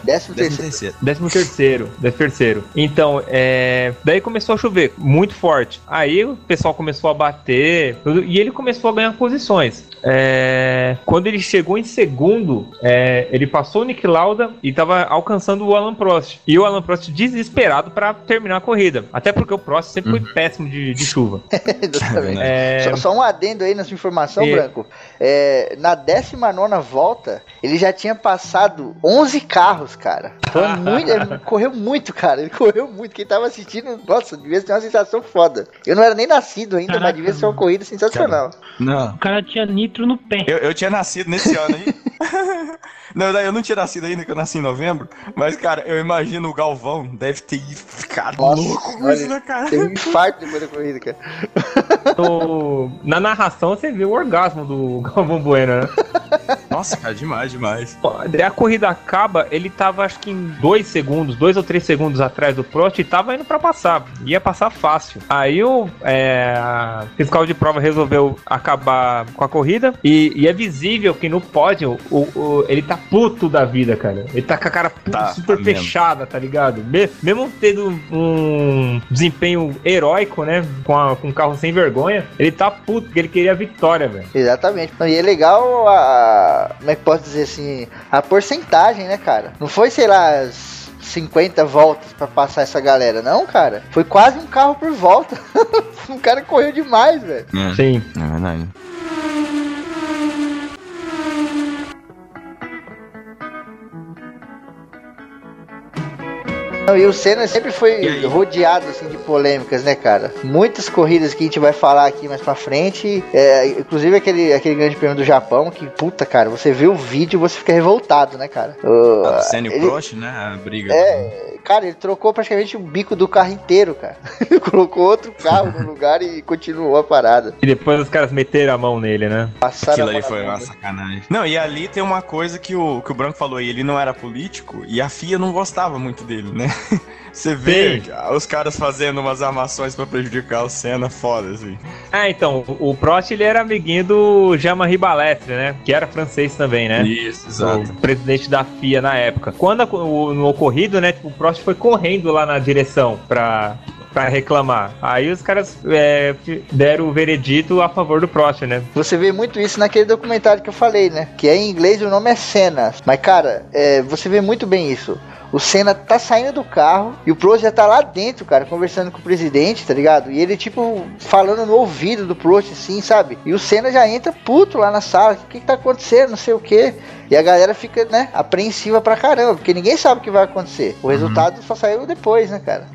13º. Então, daí começou a chover, muito forte. Aí o pessoal começou a bater, e ele começou a ganhar posições. Quando ele chegou em segundo, ele passou o Niki Lauda e tava alcançando o Alan Prost. E o Alan Prost desesperado pra terminar a corrida. Até porque o Prost sempre foi péssimo de chuva. Exatamente. Só um adendo aí na sua informação, Branco. Na 19ª volta, ele já tinha passado 11 carros, cara. Ele correu muito, cara. Ele correu muito. Quem tava assistindo, nossa, devia ter uma sensação foda. Eu não era nem nascido ainda, mas devia ser uma corrida sensacional. O cara tinha nitro no pé. Eu tinha nascido nesse ano aí. Não, eu não tinha nascido ainda, que eu nasci em novembro. Mas, cara, eu imagino o Galvão deve ter ficado louco com isso, né, cara? Tem um infarto depois da corrida, cara. Na narração você vê o orgasmo do Galvão Bueno, né? Nossa, cara, demais. A corrida acaba, ele tava acho que em 2 ou 3 segundos atrás do Prost e tava indo pra passar. Ia passar fácil. Aí o fiscal de prova resolveu acabar com a corrida e é visível que no pódio ele tá puto da vida, cara. Ele tá com a cara super fechada, tá ligado? Mesmo tendo um desempenho heróico, né? Com um carro sem vergonha, ele tá puto, porque ele queria a vitória, velho. Exatamente. E é legal como é que posso dizer assim, a porcentagem, né, cara? Não foi, sei lá, 50 voltas pra passar essa galera, não, cara. Foi quase um carro por volta. O cara correu demais, velho. Sim. É verdade. E o Senna sempre foi rodeado assim, de polêmicas, né, cara? Muitas corridas que a gente vai falar aqui mais pra frente, inclusive aquele grande prêmio do Japão, que, puta, cara, você vê o vídeo e você fica revoltado, né, cara? Senna e o Prost, né, a briga. Cara, ele trocou praticamente o bico do carro inteiro, cara. Colocou outro carro no lugar e continuou a parada. E depois os caras meteram a mão nele, né? Passaram Aquilo a ali mão foi na uma bunda. sacanagem. Não, e ali tem uma coisa que o Branco falou aí, ele não era político e a FIA não gostava muito dele, né? Você vê os caras fazendo umas armações pra prejudicar o Senna, foda, assim. Então, o Prost, ele era amiguinho do Jean-Marie Balestre, né? Que era francês também, né? Isso, exato. O presidente da FIA na época. Quando no ocorrido, né? Tipo, o Prost foi correndo lá na direção pra reclamar. Aí os caras deram o veredito a favor do Prost, né? Você vê muito isso naquele documentário que eu falei, né? Que em inglês o nome é Senna. Mas, cara, você vê muito bem isso. O Senna tá saindo do carro e o Prost já tá lá dentro, cara, conversando com o presidente, tá ligado? E ele, tipo, falando no ouvido do Prost, assim, sabe? E o Senna já entra puto lá na sala. O que tá acontecendo? Não sei o quê. E a galera fica, né, apreensiva pra caramba, porque ninguém sabe o que vai acontecer. O resultado só saiu depois, né, cara?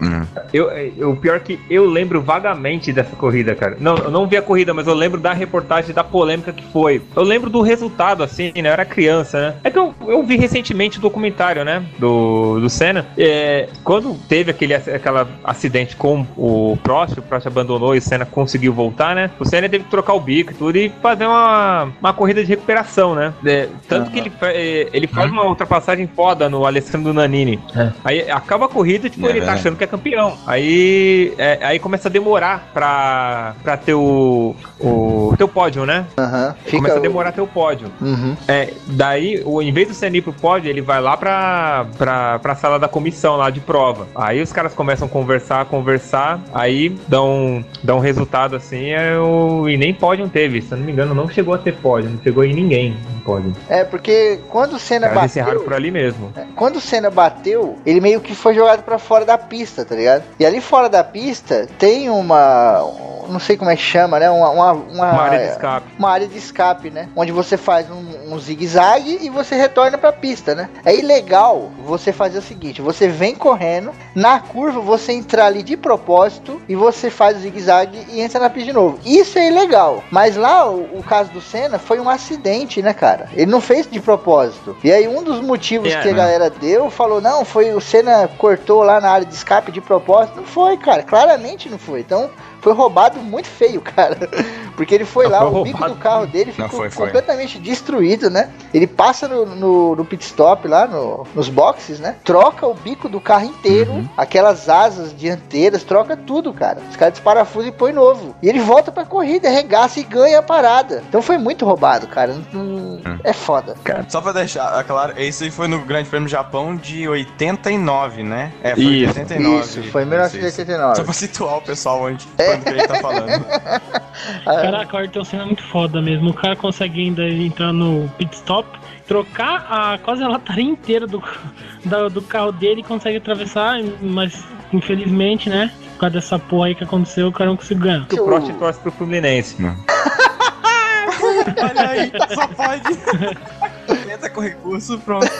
O pior é que eu lembro vagamente dessa corrida, cara. Não, eu não vi a corrida, mas eu lembro da reportagem, da polêmica que foi. Eu lembro do resultado, assim, né? Eu era criança, né? É que eu vi recentemente o documentário, né? Do Senna. Quando teve aquele acidente com o Prost abandonou e o Senna conseguiu voltar, né? O Senna teve que trocar o bico e tudo e fazer uma corrida de recuperação, né? Tanto que ele faz uma ultrapassagem foda no Alessandro Nannini. Aí acaba a corrida, tipo, ele tá achando que é campeão. Aí começa a demorar pra ter o teu pódio, né? Começa a demorar ter o pódio. Daí, em vez do Senna ir pro pódio, ele vai lá pra sala da comissão lá de prova. Aí os caras começam a conversar, aí dão resultado assim, e nem pódio teve. Se eu não me engano, não chegou a ter pódio, não chegou em ninguém no pódio. Porque quando o Senna bateu... bateu... por ali mesmo. Quando o Senna bateu, ele meio que foi jogado pra fora da pista, tá ligado? E ali fora da pista tem não sei como é que chama, né? Uma área de escape. Uma área de escape, né? Onde você faz um zigue-zague e você retorna pra pista, né? É ilegal você fazer o seguinte, você vem correndo, na curva você entrar ali de propósito e você faz o zigue-zague e entra na pista de novo. Isso é ilegal. Mas lá, o caso do Senna foi um acidente, né, cara? Ele não fez de propósito. E aí um dos motivos que a galera falou, não, foi o Senna cortou lá na área de escape de propósito. Não foi, cara. Claramente não foi. Então, foi roubado muito feio, cara. Porque ele foi lá, o bico do carro dele ficou completamente destruído, né? Ele passa no pit stop lá, nos boxes, né? Troca o bico do carro inteiro, aquelas asas dianteiras, troca tudo, cara. Os caras desparafusam e põe novo. E ele volta pra corrida, arregaça e ganha a parada. Então foi muito roubado, cara. É foda. Cara, só pra deixar claro, esse aí foi no Grande Prêmio do Japão de 89, né? Foi 89. Isso, foi 1989. Só pra situar o pessoal onde quando que ele tá falando. Caraca, o Ayrton Senna é muito foda mesmo. O cara consegue ainda entrar no pit stop, trocar quase a lataria inteira do carro dele e consegue atravessar, mas infelizmente, né? Por causa dessa porra aí que aconteceu, o cara não conseguiu ganhar. O Prost torce pro Fluminense. Olha aí, só pode. Entra com recurso, pronto.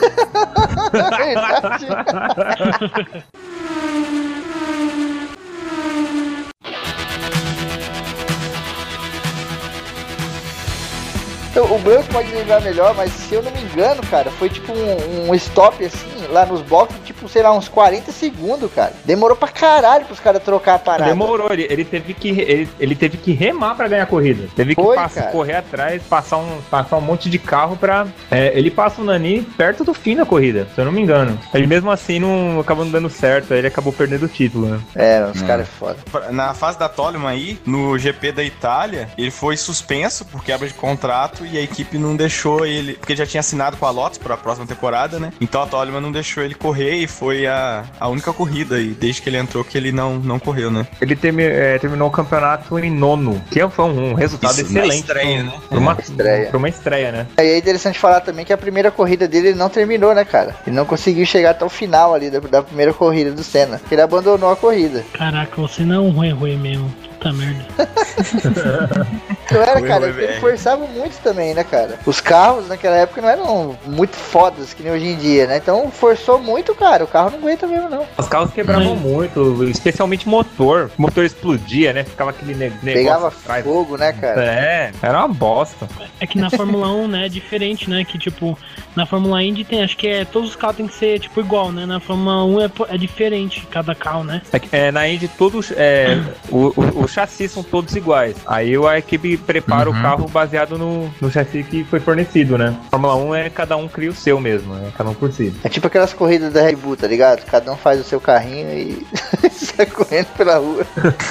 O Branco pode lembrar melhor, mas se eu não me engano, cara, foi tipo um stop assim, lá nos boxes, tipo, sei lá, uns 40 segundos, cara. Demorou pra caralho pros caras trocar a parada. Demorou, ele teve que remar pra ganhar a corrida. Teve que correr atrás, passar um monte de carro pra... ele passa o Nannini perto do fim da corrida, se eu não me engano. Ele mesmo assim acabou não dando certo, ele acabou perdendo o título, né? Os caras é foda. Na fase da Toleman aí, no GP da Itália, ele foi suspenso por quebra de contrato e a equipe não deixou ele, porque ele já tinha assinado com a Lotus para a próxima temporada, né? Então a Toleman não deixou ele correr e foi a única corrida aí, desde que ele entrou, que ele não correu, né? Ele terminou o campeonato em 9º, que foi um resultado excelente. Estreia, né? Pra uma estreia, né? E é interessante falar também que a primeira corrida dele ele não terminou, né, cara? Ele não conseguiu chegar até o final ali da primeira corrida do Senna. Ele abandonou a corrida. Caraca, você não é um ruim mesmo. Puta merda. Não era, cara, ele forçava muito também, né, cara? Os carros naquela época não eram muito fodas que nem hoje em dia, né? Então forçou muito, cara. O carro não aguenta mesmo, não. Os carros quebravam muito, especialmente motor. O motor explodia, né? Ficava aquele negócio. Pegava fogo, né, cara? É, era uma bosta. É que na Fórmula 1, né, é diferente, né? Que, tipo, na Fórmula Indy tem, acho que todos os carros tem que ser, tipo, igual, né? Na Fórmula 1 é diferente cada carro, né? Na Indy todos, os chassis são todos iguais. Aí a equipe prepara o carro baseado no chassi que foi fornecido, né? Fórmula 1 cada um cria o seu mesmo, né? Cada um por si. É tipo aquelas corridas da Red Bull, tá ligado? Cada um faz o seu carrinho e sai correndo pela rua.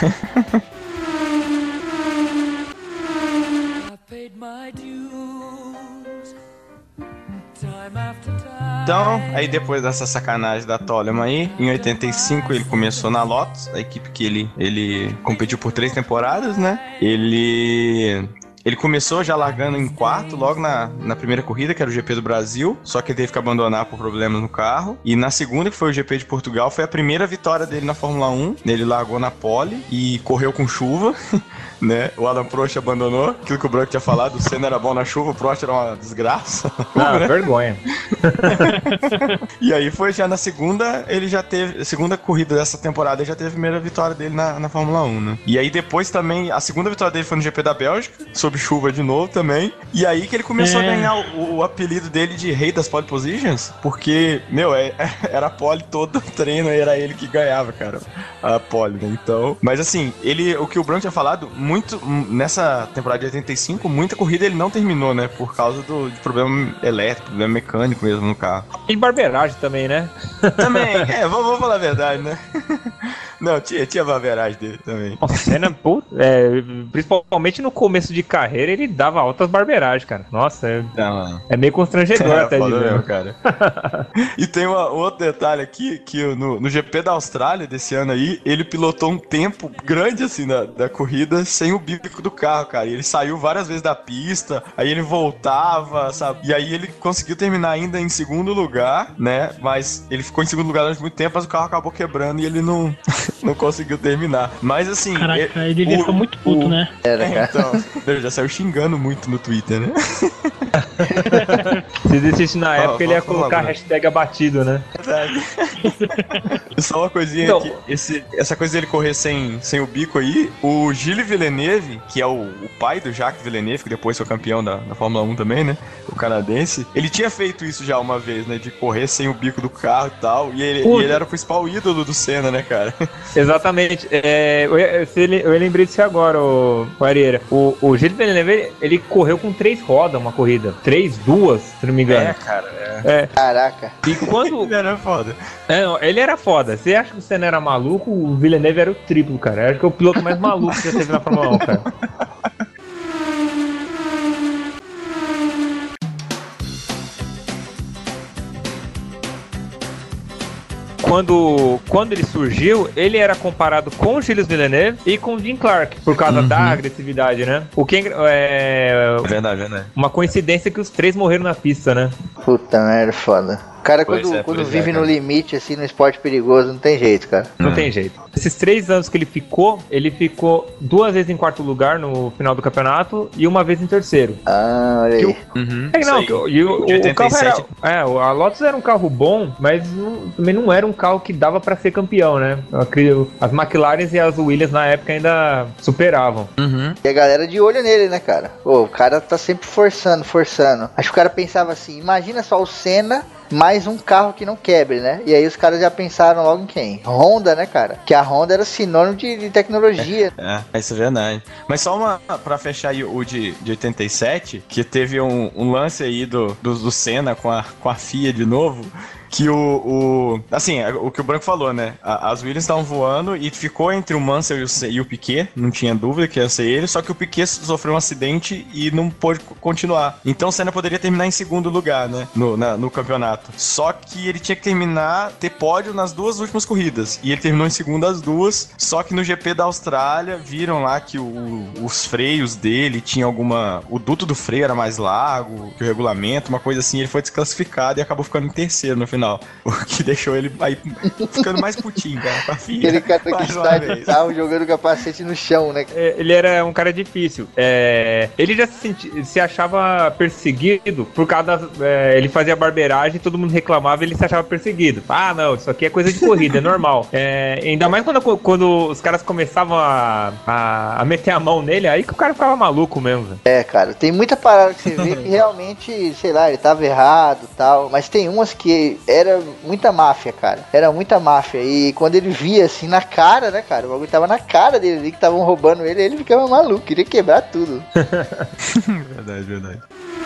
Então, aí depois dessa sacanagem da Toleman aí, em 85 ele começou na Lotus, a equipe que ele competiu por 3 temporadas, né? Ele começou já largando em quarto, logo na primeira corrida, que era o GP do Brasil, só que ele teve que abandonar por problemas no carro. E na segunda, que foi o GP de Portugal, foi a primeira vitória dele na Fórmula 1. Ele largou na pole e correu com chuva, né? O Alan Prost abandonou, aquilo que o Branco tinha falado, o Senna era bom na chuva, o Prost era uma desgraça. Né? Vergonha. E aí foi já na segunda, ele já teve, a segunda corrida dessa temporada, ele já teve a primeira vitória dele na Fórmula 1, né? E aí depois também, a segunda vitória dele foi no GP da Bélgica, sob chuva de novo também. E aí que ele começou a ganhar o apelido dele de rei das pole positions, porque, meu, era a pole todo o treino, era ele que ganhava, cara, a pole, né? Então, mas assim, o que o Branco tinha falado, muito, nessa temporada de 85, muita corrida ele não terminou, né? Por causa de problema elétrico, problema mecânico mesmo no carro. E barbeiragem também, né? Também, vamos falar a verdade, né? Não, tinha a barbeiragem dele também. Nossa, Senna, principalmente no começo de carreira, ele dava altas barbeiragens, cara. Nossa, é meio constrangedor até de ver. Mesmo, cara. E tem um outro detalhe aqui, que no GP da Austrália desse ano aí, ele pilotou um tempo grande, assim, da corrida, sem o bico do carro, cara. E ele saiu várias vezes da pista, aí ele voltava, sabe? E aí ele conseguiu terminar ainda em segundo lugar, né? Mas ele ficou em segundo lugar durante muito tempo, mas o carro acabou quebrando e ele não conseguiu terminar. Mas assim... Caraca, ele devia ficar muito puto, né? Então, ele já saiu xingando muito no Twitter, né? Se existisse na época, ele ia colocar a hashtag abatido, né? Verdade. Só uma coisinha então, aqui. Essa coisa dele correr sem o bico aí, o Gilles Villeneuve, que é o pai do Jacques Villeneuve, que depois foi campeão da Fórmula 1 também, né? O canadense. Ele tinha feito isso já uma vez, né? De correr sem o bico do carro e tal. E ele era o principal ídolo do Senna, né, cara? Exatamente. Eu lembrei disso agora, o Arieira. O Gilles Villeneuve, ele correu com 3 rodas uma corrida. 2, se não me engano. Cara. Caraca. E quando... ele era foda. Ele era foda. Você acha que o Senna era maluco? O Villeneuve era o triplo, cara. Eu acho que é o piloto mais maluco que já teve na Fórmula 1, cara. Quando ele surgiu, ele era comparado com o Gilles Villeneuve e com o Jim Clark, por causa da agressividade, né? O que é verdade. Uma coincidência que os 3 morreram na pista, né? Puta merda, foda. O cara, quando vive no limite, assim, no esporte perigoso, não tem jeito, cara. Não tem jeito. Esses 3 anos que ele ficou 2 vezes em 4º lugar no final do campeonato e uma vez em 3º. Ah, olha aí. O carro era... a Lotus era um carro bom, mas também não era um carro que dava pra ser campeão, né? As McLaren e as Williams na época ainda superavam. E a galera de olho nele, né, cara? Pô, o cara tá sempre forçando. Acho que o cara pensava assim, imagina só o Senna... mais um carro que não quebre, né? E aí os caras já pensaram logo em quem? Honda, né, cara? Que a Honda era sinônimo de tecnologia. Isso é verdade. Mas só uma, pra fechar aí o de 87, que teve um lance aí do Senna com a FIA de novo, que assim, o que o Branco falou, né? As Williams estavam voando e ficou entre o Mansell e o Piquet, não tinha dúvida que ia ser ele, só que o Piquet sofreu um acidente e não pôde continuar. Então o Senna poderia terminar em segundo lugar, né? No campeonato. Só que ele tinha que ter pódio nas 2 últimas corridas. E ele terminou em segundo as 2, só que no GP da Austrália viram lá que os freios dele tinha o duto do freio era mais largo que o regulamento, uma coisa assim, ele foi desclassificado e acabou ficando em terceiro no final final. O que deixou ele aí ficando mais putinho, cara, com a filha. Aquele cara que tava jogando capacete no chão, né? Ele era um cara difícil. Ele já se achava perseguido por causa ele fazia barbeiragem, todo mundo reclamava e ele se achava perseguido. Ah, não, isso aqui é coisa de corrida, é normal. Ainda mais quando os caras começavam a meter a mão nele, aí que o cara ficava maluco mesmo. Cara, tem muita parada que você vê que realmente, sei lá, ele tava errado e tal, mas tem umas que era muita máfia, cara. Era muita máfia. E quando ele via assim na cara, né, cara, o bagulho tava na cara dele ali que estavam roubando ele ficava maluco, queria quebrar tudo. Verdade.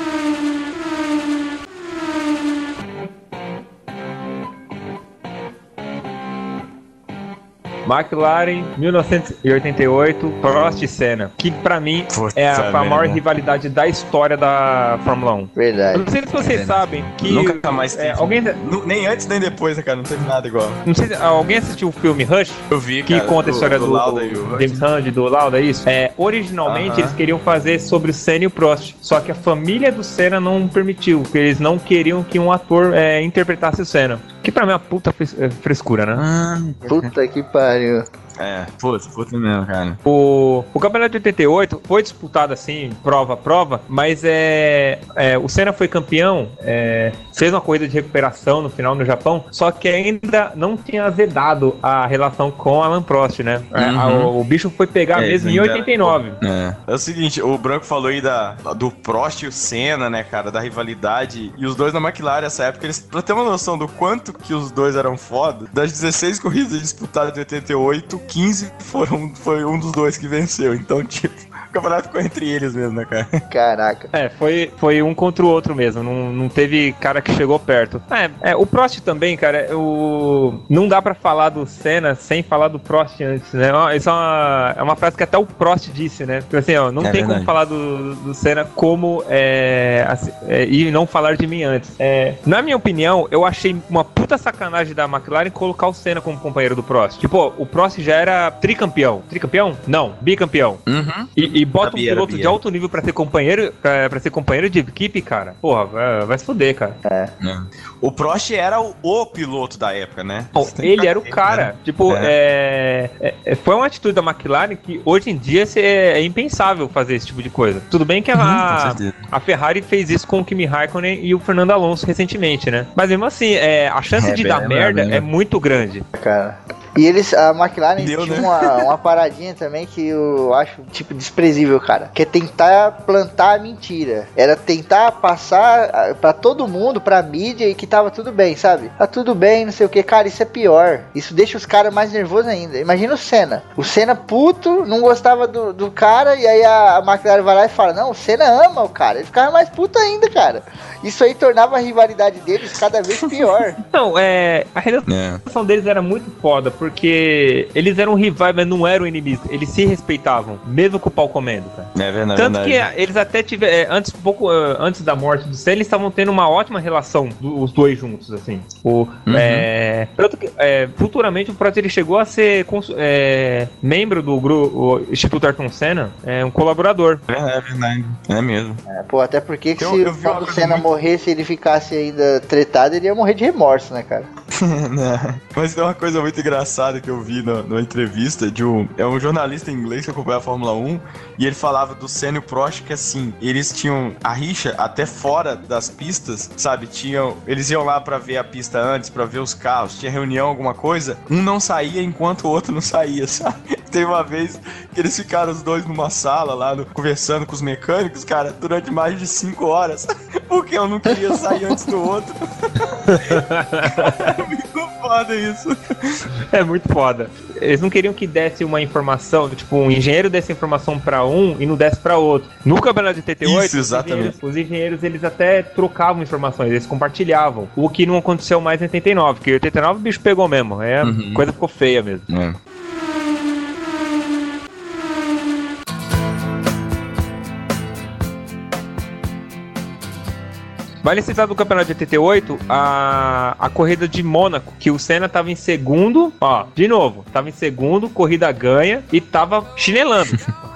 McLaren, 1988, Prost e Senna, que pra mim é a maior rivalidade da história da Fórmula 1. Verdade. Eu não sei se vocês sabem que... Nunca mais teve. Alguém... Nem antes nem depois, né, cara? Não teve nada igual. Não sei se alguém assistiu o filme Rush? Eu vi, que cara, conta a história do Lauda e o James Hunt, do Lauda, isso? Originalmente eles queriam fazer sobre o Senna e o Prost, só que a família do Senna não permitiu, porque eles não queriam que um ator interpretasse o Senna. Que pra mim é uma puta frescura, né? Puta que pariu. Puta mesmo, cara. O campeonato de 88 foi disputado assim, prova a prova, mas o Senna foi campeão, fez uma corrida de recuperação no final no Japão, só que ainda não tinha azedado a relação com Alain Prost, né? O bicho foi pegar mesmo em 89. É o seguinte, o Branco falou aí do Prost e o Senna, né, cara, da rivalidade, e os dois na McLaren nessa época, pra ter uma noção do quanto que os dois eram foda, das 16 corridas disputadas de 88, 15 foi um dos dois que venceu. Então, tipo, o campeonato ficou entre eles mesmo, né, cara? Caraca. Foi um contra o outro mesmo. Não teve cara que chegou perto. O Prost também, cara, não dá pra falar do Senna sem falar do Prost antes, né? Isso é uma frase que até o Prost disse, né? Porque assim, não tem como falar do Senna como e não falar de mim antes. Na minha opinião, eu achei uma puta sacanagem da McLaren colocar o Senna como companheiro do Prost. Tipo, o Prost já era tricampeão. Tricampeão? Não, bicampeão. E bota um piloto de alto nível pra ser companheiro de equipe, cara. Porra, vai se fuder, cara. O Prost era o piloto da época, né? Ele era o cara. Né? Tipo, foi uma atitude da McLaren que hoje em dia é impensável fazer esse tipo de coisa. Tudo bem que a Ferrari fez isso com o Kimi Raikkonen e o Fernando Alonso recentemente, né? Mas mesmo assim, a chance de dar merda é muito grande. Cara. E a McLaren tinha uma paradinha também que eu acho, tipo, desprezível, cara. Que é tentar plantar a mentira. Era tentar passar pra todo mundo, pra mídia, e que tava tudo bem, sabe? Tá tudo bem, não sei o que. Cara, isso é pior. Isso deixa os caras mais nervosos ainda. Imagina o Senna. O Senna puto, não gostava do cara, e aí a McLaren vai lá e fala, não, o Senna ama o cara. Ele ficava mais puto ainda, cara. Isso aí tornava a rivalidade deles cada vez pior. Não, a relação deles era muito foda, porque eles eram rivais, mas não eram inimigos. Eles se respeitavam, mesmo com o pau comendo, cara. É verdade. Tanto que eles até tiveram, pouco antes da morte do Senna, eles estavam tendo uma ótima relação, os dois juntos, assim. Tanto que, futuramente, o Prost ele chegou a ser membro do grupo, o Instituto Ayrton Senna, um colaborador. É verdade, é mesmo. Até porque se o Senna morresse e ele ficasse ainda tretado, ele ia morrer de remorso, né, cara? Mas tem uma coisa muito engraçada que eu vi numa entrevista de um jornalista inglês que acompanha a Fórmula 1, e ele falava do Senna e o Prost que, assim, eles tinham a rixa até fora das pistas, sabe? Eles iam lá pra ver a pista antes, pra ver os carros, tinha reunião, alguma coisa, um não saía enquanto o outro não saía, sabe? Teve uma vez que eles ficaram os dois numa sala lá, conversando com os mecânicos, cara, durante mais de 5 horas, porque eu não queria sair antes do outro. É muito foda isso. É muito foda. Eles não queriam que desse uma informação, tipo, um engenheiro desse informação pra um e não desse pra outro. No campeonato de 88, isso, exatamente. Os engenheiros, eles até trocavam informações, eles compartilhavam. O que não aconteceu mais em 89, porque em 89 o bicho pegou mesmo. A coisa ficou feia mesmo. Vale citar do campeonato de 88 a corrida de Mônaco, que o Senna tava em segundo, tava em segundo, corrida ganha, e tava chinelando.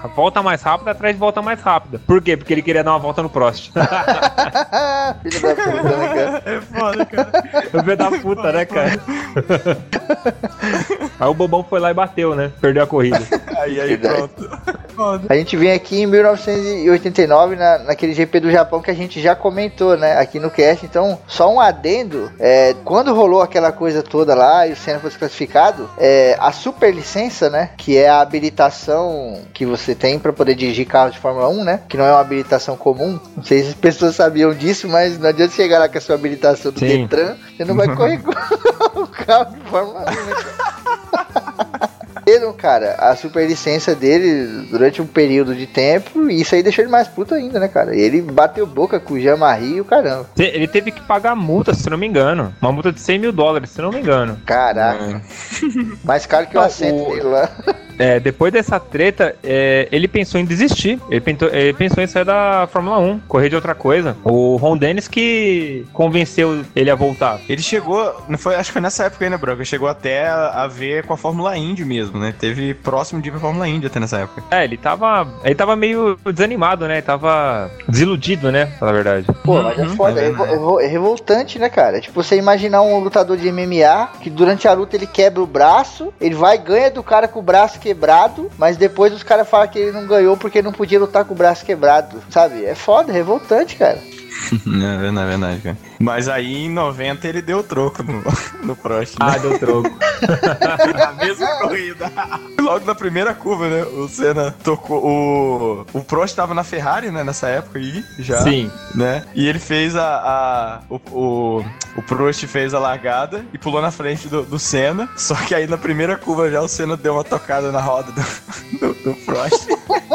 volta mais rápida atrás de volta mais rápida. Por quê? Porque ele queria dar uma volta no Prost. Filho da puta, né, cara? É foda, cara. O filho da puta, né, cara? Aí o bobão foi lá e bateu, né? Perdeu a corrida. Aí pronto. Foda. A gente vem aqui em 1989, naquele GP do Japão que a gente já comentou, né, aqui no cast. Então, só um adendo, quando rolou aquela coisa toda lá e o Senna foi desclassificado, a superlicença, né, que é a habilitação que você tem para poder dirigir carro de Fórmula 1, né, que não é uma habilitação comum, não sei se as pessoas sabiam disso, mas não adianta chegar lá com a sua habilitação do Sim. Detran, você não vai correr com o carro de Fórmula 1, né, cara? Cara, a superlicença dele durante um período de tempo, e isso aí deixou ele mais puto ainda, né, cara? Ele bateu boca com o Jean-Marie e o caramba. Ele teve que pagar multa, se não me engano. Uma multa de $100 mil, se não me engano. Caraca. Mais caro que o assento dele lá. Depois dessa treta, ele pensou em desistir. Ele pensou em sair da Fórmula 1, correr de outra coisa. O Ron Dennis que convenceu ele a voltar. Ele chegou, acho que foi nessa época aí, né, Branco? Ele chegou até a ver com a Fórmula Indy mesmo, né? Teve próximo de ir pra Fórmula Indy até nessa época. Ele tava meio desanimado, né? Ele tava desiludido, né? Na verdade. Pô, mas é foda, é revoltante, né, cara? Tipo, você imaginar um lutador de MMA que durante a luta ele quebra o braço, ele vai e ganha do cara com o braço quebrado, mas depois os caras falam que ele não ganhou porque não podia lutar com o braço quebrado, sabe? É foda, é revoltante, cara. É verdade, cara. Mas aí em 90 ele deu troco no Prost, né? Ah, deu troco. Na mesma corrida. Logo na primeira curva, né? O Senna tocou. O Prost tava na Ferrari, né? Nessa época aí, já. Sim. Né? E ele fez o Prost fez a largada e pulou na frente do Senna. Só que aí na primeira curva já o Senna deu uma tocada na roda do Prost.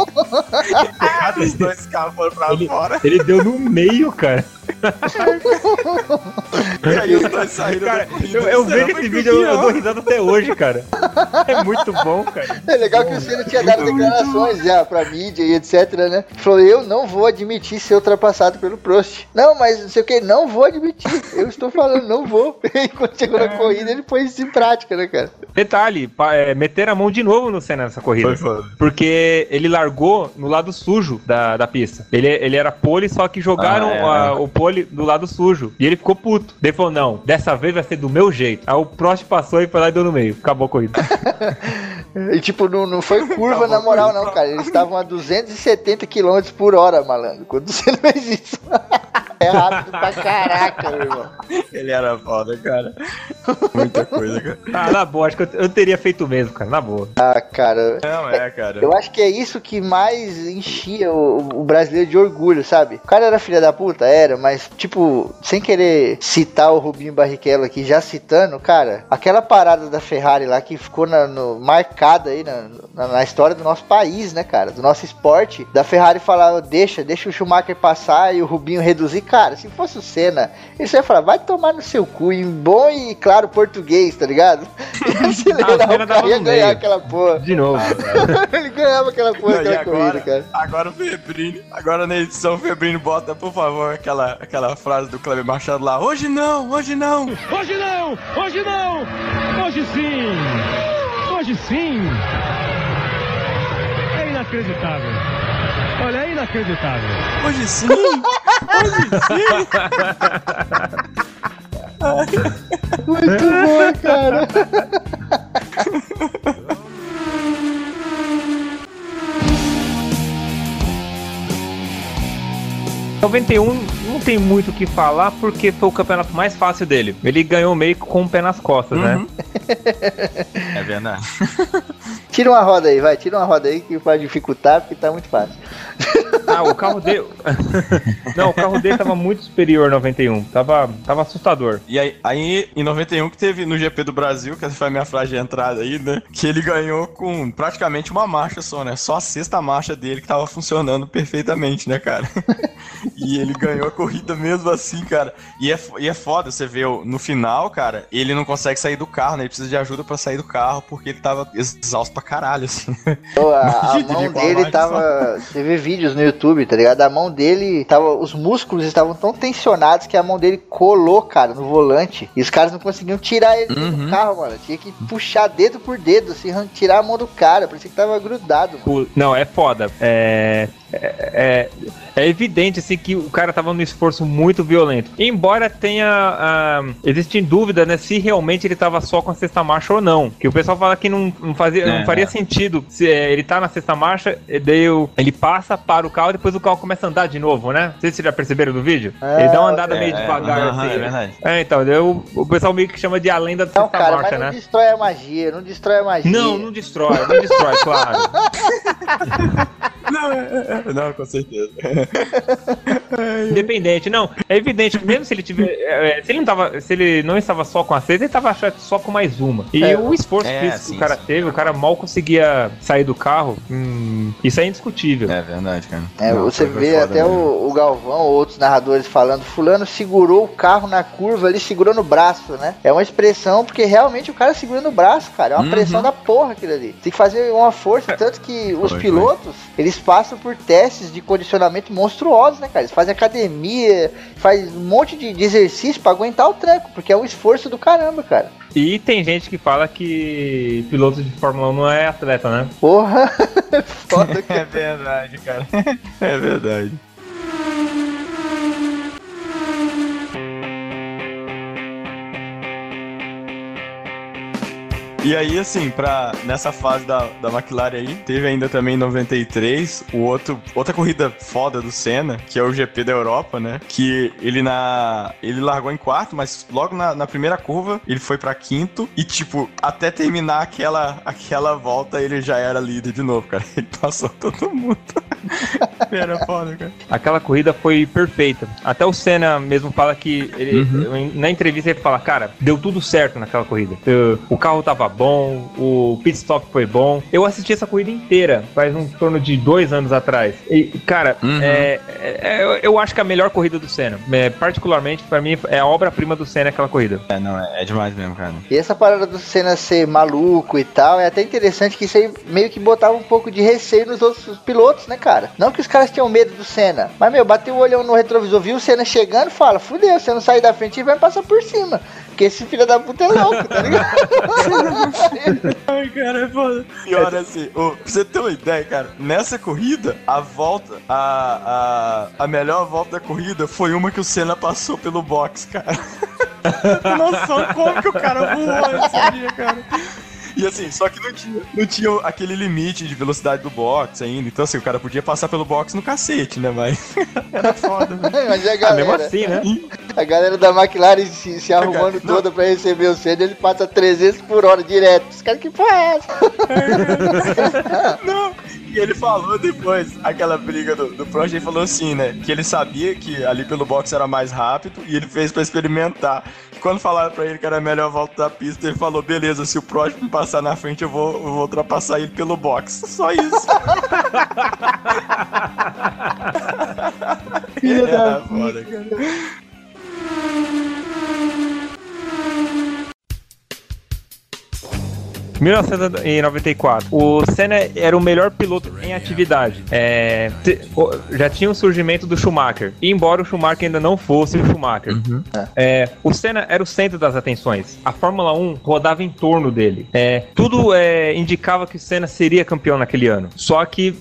Os dois carros foram pra fora. Ele deu no meio, cara. E aí os dois saíram. Cara, eu vejo esse vídeo, eu dou risada até hoje, cara. É muito bom, cara. É legal que o Senna tinha dado declarações já pra mídia e etc, né? Falou, eu não vou admitir ser ultrapassado pelo Prost. Não, mas não sei o que, não vou admitir. Eu estou falando, não vou. E quando chegou na corrida, ele pôs isso em prática, né, cara? Detalhe, meteram a mão de novo no Senna nessa corrida. Foi foda. Porque ele largou no lado sujo da pista. Ele era pole, só que jogaram o pole do lado sujo. E ele ficou puto. Ele falou, não, dessa vez vai ser do meu jeito. Aí o Prost passou e foi lá e deu no meio. Acabou a corrida. E tipo, não foi curva na moral não, cara. Eles estavam a 270 km por hora, malandro. Quando você não fez isso. É rápido pra caraca, meu irmão. Ele era foda, cara. Muita coisa, cara. Ah, na boa, acho que eu teria feito mesmo, cara, na boa. Ah, cara. Não, cara. Eu acho que é isso que mais enchia o brasileiro de orgulho, sabe? O cara era filha da puta, era, mas, tipo, sem querer citar o Rubinho Barrichello aqui, já citando, cara, aquela parada da Ferrari lá que ficou marcada aí na história do nosso país, né, cara? Do nosso esporte, da Ferrari falar, deixa o Schumacher passar e o Rubinho reduzir. Cara, se fosse o Senna, ele só ia falar, vai tomar no seu cu, em bom e claro português, tá ligado? Ele acelerar o carro e ia ganhar aquela porra. De novo. Ele ganhava aquela porra, aquela corrida, cara. Agora o Febrini, agora na edição o Febrini bota, por favor, aquela frase do Kleber Machado lá, hoje não, hoje não. Hoje não, hoje não, hoje sim, hoje sim. É inacreditável. Olha, é inacreditável. Hoje sim, hoje sim. Muito bom, cara. Em 91 não tem muito o que falar porque foi o campeonato mais fácil dele. Ele ganhou meio com o pé nas costas, né? É verdade. Tira uma roda aí, vai, tira uma roda aí que vai dificultar porque tá muito fácil. Ah, o carro dele... Não, o carro dele tava muito superior em 91. Tava assustador. E aí, em 91 que teve no GP do Brasil, que essa foi a minha frase de entrada aí, né? Que ele ganhou com praticamente uma marcha só, né? Só a sexta marcha dele que tava funcionando perfeitamente, né, cara? E ele ganhou a corrida mesmo assim, cara. E é foda, você vê no final, cara, ele não consegue sair do carro, né? Ele precisa de ajuda pra sair do carro porque ele tava exausto pra caralho, assim. Pô, a mão dele tava... Você ver vídeos no YouTube, tá ligado? A mão dele, os músculos estavam tão tensionados que a mão dele colou, cara, no volante. E os caras não conseguiam tirar ele do carro, mano. Tinha que puxar dedo por dedo, assim, tirar a mão do cara. Parecia que tava grudado, mano. Não, é foda. É evidente, assim, que o cara tava num esforço muito violento. Embora tenha... existe dúvida, né, se realmente ele tava só com a sexta marcha ou não. Que o pessoal fala que não faria sentido. Se ele tá na sexta marcha, daí ele passa, para o carro e depois o carro começa a andar de novo, né? Não sei se vocês já perceberam do vídeo. Ele dá uma andada meio devagar, assim. É verdade. Então, o pessoal meio que chama de a lenda da sexta marcha, né? Não destrói a magia, não destrói a magia. Não destrói, claro. Não, com certeza. Independente, não. É evidente, mesmo se ele tiver. Se ele não estava só com a sexta, ele estava só com mais uma. E o esforço que o cara teve, o cara mal conseguia sair do carro. Isso é indiscutível. É verdade, cara. Você vê até o Galvão ou outros narradores falando, fulano segurou o carro na curva, ele segurou no braço, né? É uma expressão, porque realmente o cara segura no braço, cara. É uma pressão da porra aquilo ali. Tem que fazer uma força, tanto que os pilotos, eles passam por testes de condicionamento monstruosos, né, cara? Eles fazem academia, faz um monte de exercício pra aguentar o tranco, porque é um esforço do caramba, cara. E tem gente que fala que piloto de Fórmula 1 não é atleta, né? Porra! Foda, cara. É verdade, cara. É verdade. E aí, assim, nessa fase da McLaren aí, teve ainda também em 93 outra corrida foda do Senna, que é o GP da Europa, né? Que ele largou em quarto, mas logo na primeira curva ele foi pra quinto e, tipo, até terminar aquela volta ele já era líder de novo, cara. Ele passou todo mundo. Era foda, cara. Aquela corrida foi perfeita. Até o Senna mesmo fala que na entrevista ele fala, cara, deu tudo certo naquela corrida. O carro tava bom, o pit stop foi bom. Eu assisti essa corrida inteira faz em torno de 2 anos atrás. E, cara, eu acho que a melhor corrida do Senna, particularmente pra mim, é a obra-prima do Senna aquela corrida. É demais mesmo, cara. E essa parada do Senna ser maluco e tal, é até interessante que isso aí meio que botava um pouco de receio nos outros pilotos, né, cara? Não que os caras tinham medo do Senna, mas, bateu o olhão no retrovisor, viu o Senna chegando, fala, fudeu, você não sair da frente e vai passar por cima. Porque esse filho da puta é louco, tá ligado? Ai, cara, é foda. Pior assim, pra você ter uma ideia, cara, nessa corrida, a melhor volta da corrida foi uma que o Senna passou pelo box, cara. Não noção como que o cara voou esse dia, cara. E assim, só que não tinha aquele limite de velocidade do box ainda. Então assim, o cara podia passar pelo box no cacete, né? Mas era foda, velho. Mas a galera, mesmo assim, né? A galera da McLaren se arrumando toda pra receber o Senna, ele passa 300 por hora direto. Os caras, que porra é essa? Não. E ele falou depois, aquela briga do Prost, ele falou assim, né? Que ele sabia que ali pelo box era mais rápido e ele fez pra experimentar. E quando falaram pra ele que era a melhor volta da pista, ele falou, beleza, se o Prost me passar na frente, eu vou ultrapassar ele pelo box. Só isso. Era foda, cara. 1994. O Senna era o melhor piloto em atividade. Já tinha o surgimento do Schumacher. E embora o Schumacher ainda não fosse o Schumacher, o Senna era o centro das atenções. A Fórmula 1 rodava em torno dele. Tudo indicava que o Senna seria campeão naquele ano. Só que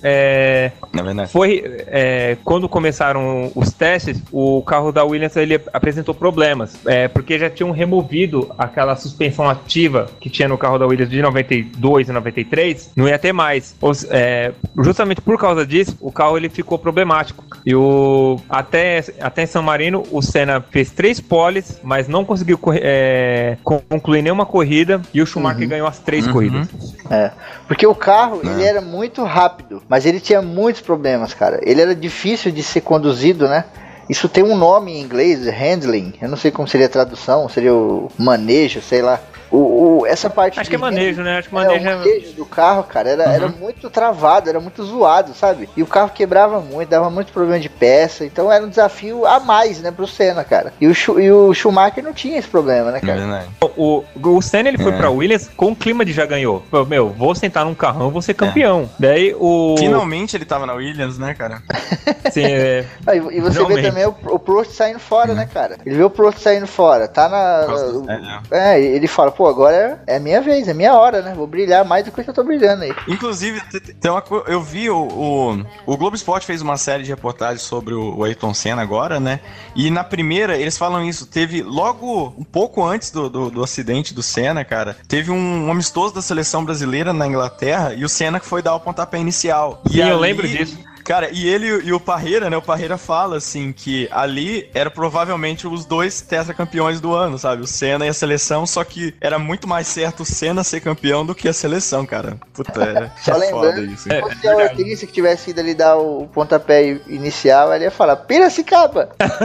quando começaram os testes, o carro da Williams ele apresentou problemas. Porque já tinham removido aquela suspensão ativa que tinha no carro da Williams de 92 e 93, não ia ter mais. Justamente por causa disso, o carro ele ficou problemático. E até em San Marino, o Senna fez 3 poles, mas não conseguiu concluir nenhuma corrida, e o Schumacher ganhou as 3 corridas. Porque o carro, ele era muito rápido, mas ele tinha muitos problemas, cara. Ele era difícil de ser conduzido, né? Isso tem um nome em inglês, handling, eu não sei como seria a tradução, seria o manejo, sei lá. Essa parte Acho que é manejo, né? Acho que o manejo do carro, cara, era muito travado, era muito zoado, sabe? E o carro quebrava muito, dava muito problema de peça, então era um desafio a mais, né, pro Senna, cara. E o Schumacher não tinha esse problema, né, cara? O Senna, ele foi pra Williams com o clima de já ganhou. Meu, vou sentar num carrão, vou ser campeão. Daí Finalmente ele tava na Williams, né, cara? Sim, E você vê também o Prost saindo fora, né, cara? Ele vê o Prost saindo fora, tá ele fala, pô, agora é a minha vez, é a minha hora, né? Vou brilhar mais do que eu tô brilhando aí. Inclusive, eu vi o Globo Esporte fez uma série de reportagens sobre o Ayrton Senna agora, né? E na primeira, eles falam isso, teve logo um pouco antes do acidente do Senna, cara, teve um amistoso da seleção brasileira na Inglaterra e o Senna que foi dar o pontapé inicial. Sim, eu lembro disso. Cara, e ele e o Parreira, né? O Parreira fala, assim, que ali era provavelmente os dois tetracampeões do ano, sabe? O Senna e a seleção, só que era muito mais certo o Senna ser campeão do que a seleção, cara. Puta, só foda isso. Se fosse a Hortência que tivesse ido ali dar o pontapé inicial, ele ia falar, Piracicaba!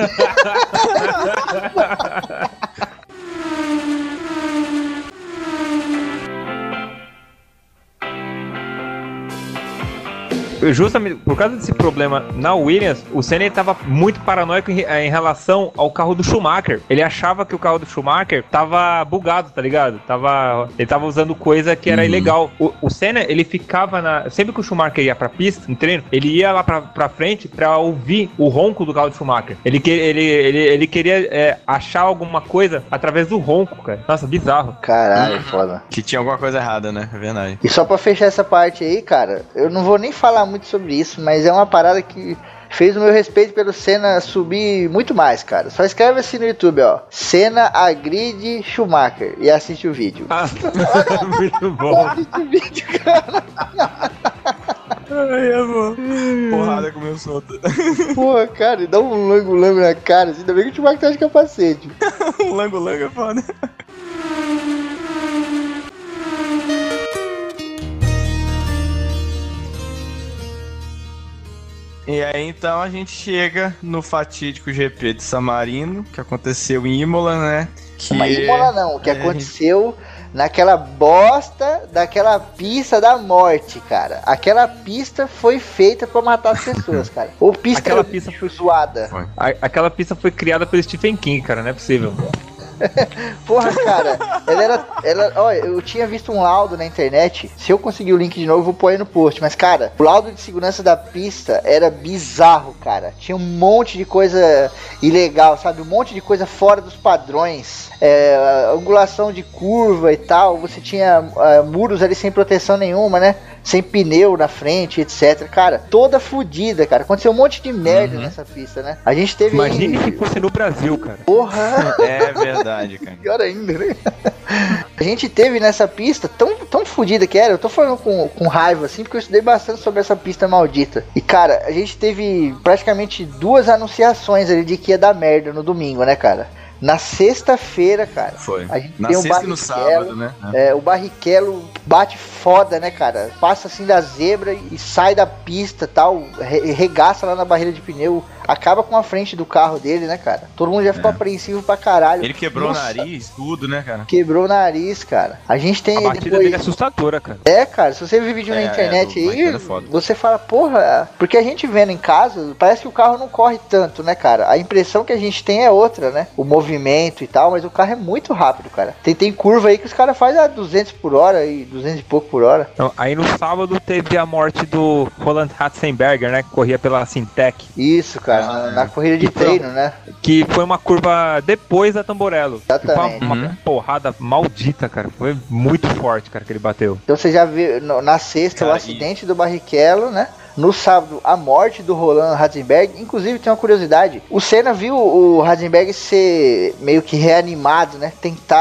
Justamente por causa desse problema na Williams, o Senna estava muito paranoico em relação ao carro do Schumacher. Ele achava que o carro do Schumacher tava bugado, tá ligado? Ele tava usando coisa que era ilegal. O Senna, ele ficava sempre que o Schumacher ia pra pista, no treino, ele ia lá pra frente pra ouvir o ronco do carro do Schumacher. Ele queria achar alguma coisa através do ronco, cara. Nossa, bizarro. Caralho, foda. Que tinha alguma coisa errada, né? É verdade. E só pra fechar essa parte aí, cara, eu não vou nem falar muito sobre isso, mas é uma parada que fez o meu respeito pelo Senna subir muito mais, cara. Só escreve assim no YouTube, ó, Senna agride Schumacher e assiste o vídeo. Muito bom. Assiste o vídeo, cara. Ai, amor. Porrada começou. Porra, cara, e dá um lango-lango na cara, assim, ainda bem que o Schumacher tá de capacete. Um lango-lango é foda. E aí, então, a gente chega no fatídico GP de San Marino, que aconteceu em Imola, né? Mas Imola não, o que aconteceu naquela bosta daquela pista da morte, cara. Aquela pista foi feita pra matar as pessoas, cara. Ou aquela pista foi zoada. Aquela pista foi criada pelo Stephen King, cara, não é possível. Porra, cara, olha, eu tinha visto um laudo na internet. Se eu conseguir o link de novo, eu vou pôr aí no post. Mas, cara, o laudo de segurança da pista era bizarro, cara. Tinha um monte de coisa ilegal, sabe? Um monte de coisa fora dos padrões. Angulação de curva e tal. Você tinha muros ali sem proteção nenhuma, né? Sem pneu na frente, etc. Cara, toda fodida, cara. Aconteceu um monte de merda nessa pista, né? A gente teve... Imagine se fosse no Brasil, cara. Porra! É verdade, cara. Pior ainda, né? A gente teve nessa pista tão fodida que era. Eu tô falando com raiva, assim, porque eu estudei bastante sobre essa pista maldita. E, cara, a gente teve praticamente 2 anunciações ali de que ia dar merda no domingo, né, cara? Na sexta-feira, cara. Foi. A gente na tem sexta e no sábado, né? O Barrichello bate foda, né, cara? Passa assim da zebra e sai da pista, tal, regaça lá na barreira de pneu, acaba com a frente do carro dele, né, cara? Todo mundo já ficou apreensivo pra caralho. Ele quebrou o nariz, tudo, né, cara? Quebrou o nariz, cara. A gente tem... A batida dele é assustadora, cara. Cara, se você vê vídeo na internet aí, você fala, porra, porque a gente vendo em casa, parece que o carro não corre tanto, né, cara? A impressão que a gente tem é outra, né? O movimento e tal, mas o carro é muito rápido, cara. Tem curva aí que os caras fazem a 200 por hora e 200 e pouco por hora. Então, aí no sábado teve a morte do Roland Ratzenberger, né? Que corria pela Sintec. Isso, cara, na corrida de treino, né? Que foi uma curva depois da Tamborello. Exatamente. Uma porrada maldita, cara. Foi muito forte, cara, que ele bateu. Então você já viu na sexta, cara, o acidente do Barrichello, né? No sábado, a morte do Roland Ratzenberger. Inclusive, tem uma curiosidade. O Senna viu o Ratzenberger ser meio que reanimado, né?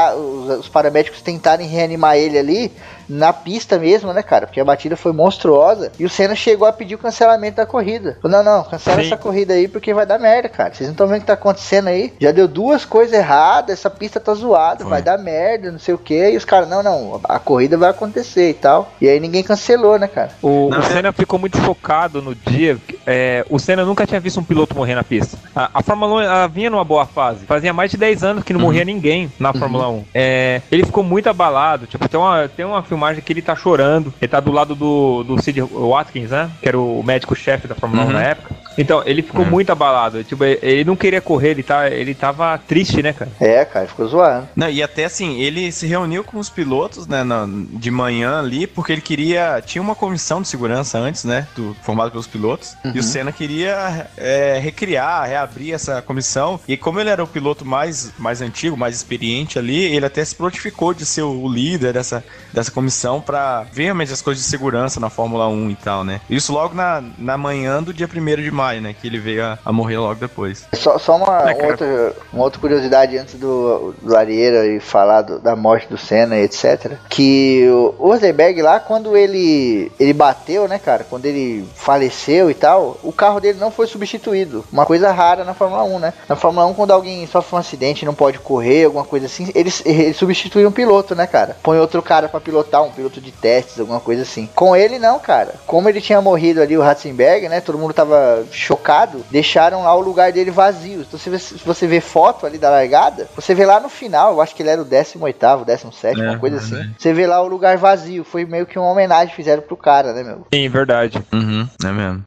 Os paramédicos tentarem reanimar ele ali na pista mesmo, né, cara? Porque a batida foi monstruosa. E o Senna chegou a pedir o cancelamento da corrida. Falou, não, cancela essa corrida aí porque vai dar merda, cara. Vocês não estão vendo o que tá acontecendo aí? Já deu 2 coisas erradas, essa pista tá zoada, vai dar merda, não sei o que. E os caras, não, a corrida vai acontecer e tal. E aí ninguém cancelou, né, cara? O Senna ficou muito focado no dia. o Senna nunca tinha visto um piloto morrer na pista. A Fórmula 1 ela vinha numa boa fase. Fazia mais de 10 anos que não morria ninguém na Fórmula 1. Ele ficou muito abalado. Tipo, tem uma filmagem que ele tá chorando. Ele tá do lado do Sid Watkins, né? Que era o médico-chefe da Fórmula 1 na época. Então, ele ficou muito abalado. Tipo, ele não queria correr, ele tava triste, né, cara? Cara, ficou zoado. Não, e até assim, ele se reuniu com os pilotos, né, de manhã ali, porque ele tinha uma comissão de segurança antes, né, formada pelos pilotos, e o Senna queria reabrir essa comissão, e como ele era o piloto mais antigo, mais experiente ali, ele até se prontificou de ser o líder dessa comissão pra ver realmente as coisas de segurança na Fórmula 1 e tal, né. Isso logo na manhã do dia 1º de maio, né, que ele veio a morrer logo depois. Só uma outra curiosidade antes do Arieira e falar da morte do Senna e etc. Que o Rosberg lá, quando ele bateu, né, cara, quando ele faleceu e tal, o carro dele não foi substituído. Uma coisa rara na Fórmula 1, né? Na Fórmula 1, quando alguém sofre um acidente e não pode correr, alguma coisa assim, eles substituem um piloto, né, cara? Põe outro cara pra pilotar, um piloto de testes, alguma coisa assim. Com ele não, cara. Como ele tinha morrido ali, o Ratzenberger, né, todo mundo tava chocado, deixaram lá o lugar dele vazio. Então, se você vê foto ali da largada, você vê lá no final, eu acho que ele era o 18º, 17º, uma coisa assim. Você vê lá o lugar vazio. Foi meio que uma homenagem que fizeram pro cara, né, meu? Sim, verdade. É mesmo.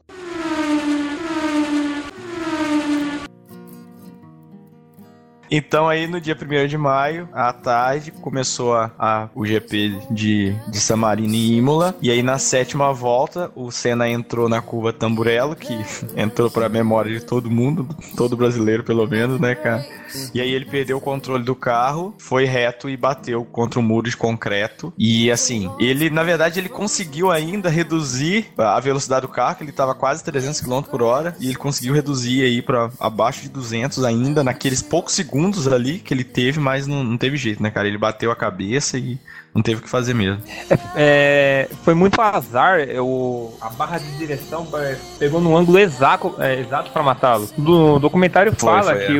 Então aí no dia 1º de maio, à tarde, começou o GP de San Marino e Imola. E aí na 7ª volta, o Senna entrou na curva Tamburello, que entrou pra memória de todo mundo, todo brasileiro pelo menos, né, cara? E aí ele perdeu o controle do carro, foi reto e bateu contra um muro de concreto. E assim, na verdade ele conseguiu ainda reduzir a velocidade do carro, que ele tava quase 300 km por hora, e ele conseguiu reduzir aí pra abaixo de 200 ainda, naqueles poucos segundos ali que ele teve, mas não teve jeito, né, cara? Ele bateu a cabeça e não teve o que fazer mesmo. Foi muito azar. A barra de direção pegou no ângulo exato para matá-lo. Do documentário fala que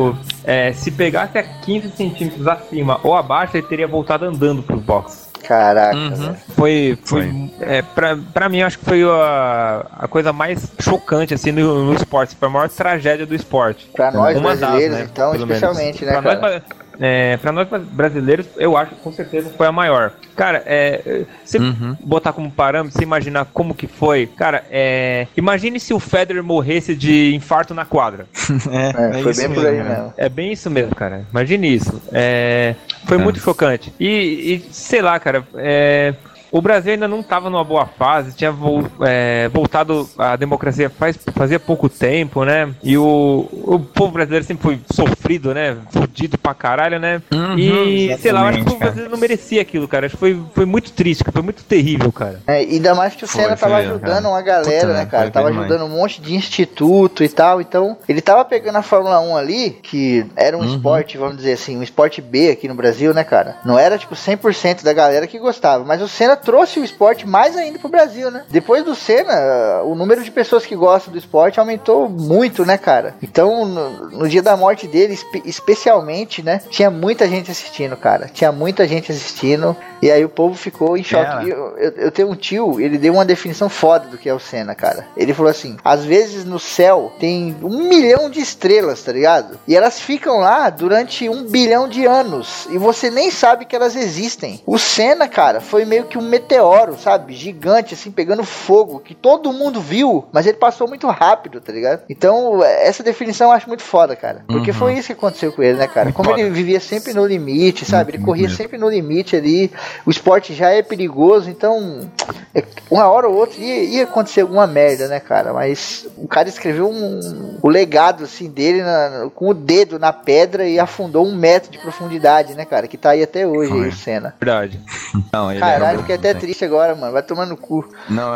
se pegasse a 15 centímetros acima ou abaixo, ele teria voltado andando pros boxes. Caraca, Foi. Pra mim, acho que foi a coisa mais chocante, assim, no esporte. Foi a maior tragédia do esporte. Pra nós brasileiros, né? Então, especialmente, né, cara? Pra nós brasileiros, eu acho que com certeza foi a maior. Cara, você botar como parâmetro, você imaginar como que foi. Cara, imagine se o Federer morresse de infarto na quadra. Foi bem por aí mesmo. É bem isso mesmo, cara. Imagine isso. Foi muito chocante. E sei lá, cara, o Brasil ainda não estava numa boa fase, tinha voltado à democracia fazia pouco tempo, né? E o povo brasileiro sempre foi sofrido, né? Fudido pra caralho, né? E, sei lá, eu acho que o povo brasileiro não merecia aquilo, cara. Acho que foi muito triste, foi muito terrível, cara. Ainda mais que o Senna tava ajudando uma galera, né, cara? Tava ajudando um monte de instituto e tal. Então, ele tava pegando a Fórmula 1 ali, que era um esporte, vamos dizer assim, um esporte B aqui no Brasil, né, cara? Não era, tipo, 100% da galera que gostava, mas o Senna trouxe o esporte mais ainda pro Brasil, né? Depois do Senna, o número de pessoas que gostam do esporte aumentou muito, né, cara? Então, no dia da morte dele, especialmente, né, tinha muita gente assistindo, cara. Tinha muita gente assistindo, e aí o povo ficou em choque. Eu tenho um tio, ele deu uma definição foda do que é o Senna, cara. Ele falou assim, às vezes no céu tem 1 milhão de estrelas, tá ligado? E elas ficam lá durante 1 bilhão de anos, e você nem sabe que elas existem. O Senna, cara, foi meio que um meteoro, sabe? Gigante, assim, pegando fogo, que todo mundo viu, mas ele passou muito rápido, tá ligado? Então, essa definição eu acho muito foda, cara. Porque foi isso que aconteceu com ele, né, cara? Como ele vivia sempre no limite, sabe? Ele corria sempre no limite ali, o esporte já é perigoso, então, uma hora ou outra ia acontecer alguma merda, né, cara? Mas o cara escreveu o legado, assim, dele com o dedo na pedra e afundou 1 metro de profundidade, né, cara? Que tá aí até hoje, aí, o Senna. Verdade. Não, caralho, fiquei até triste agora, mano. Vai tomar no cu. Não, é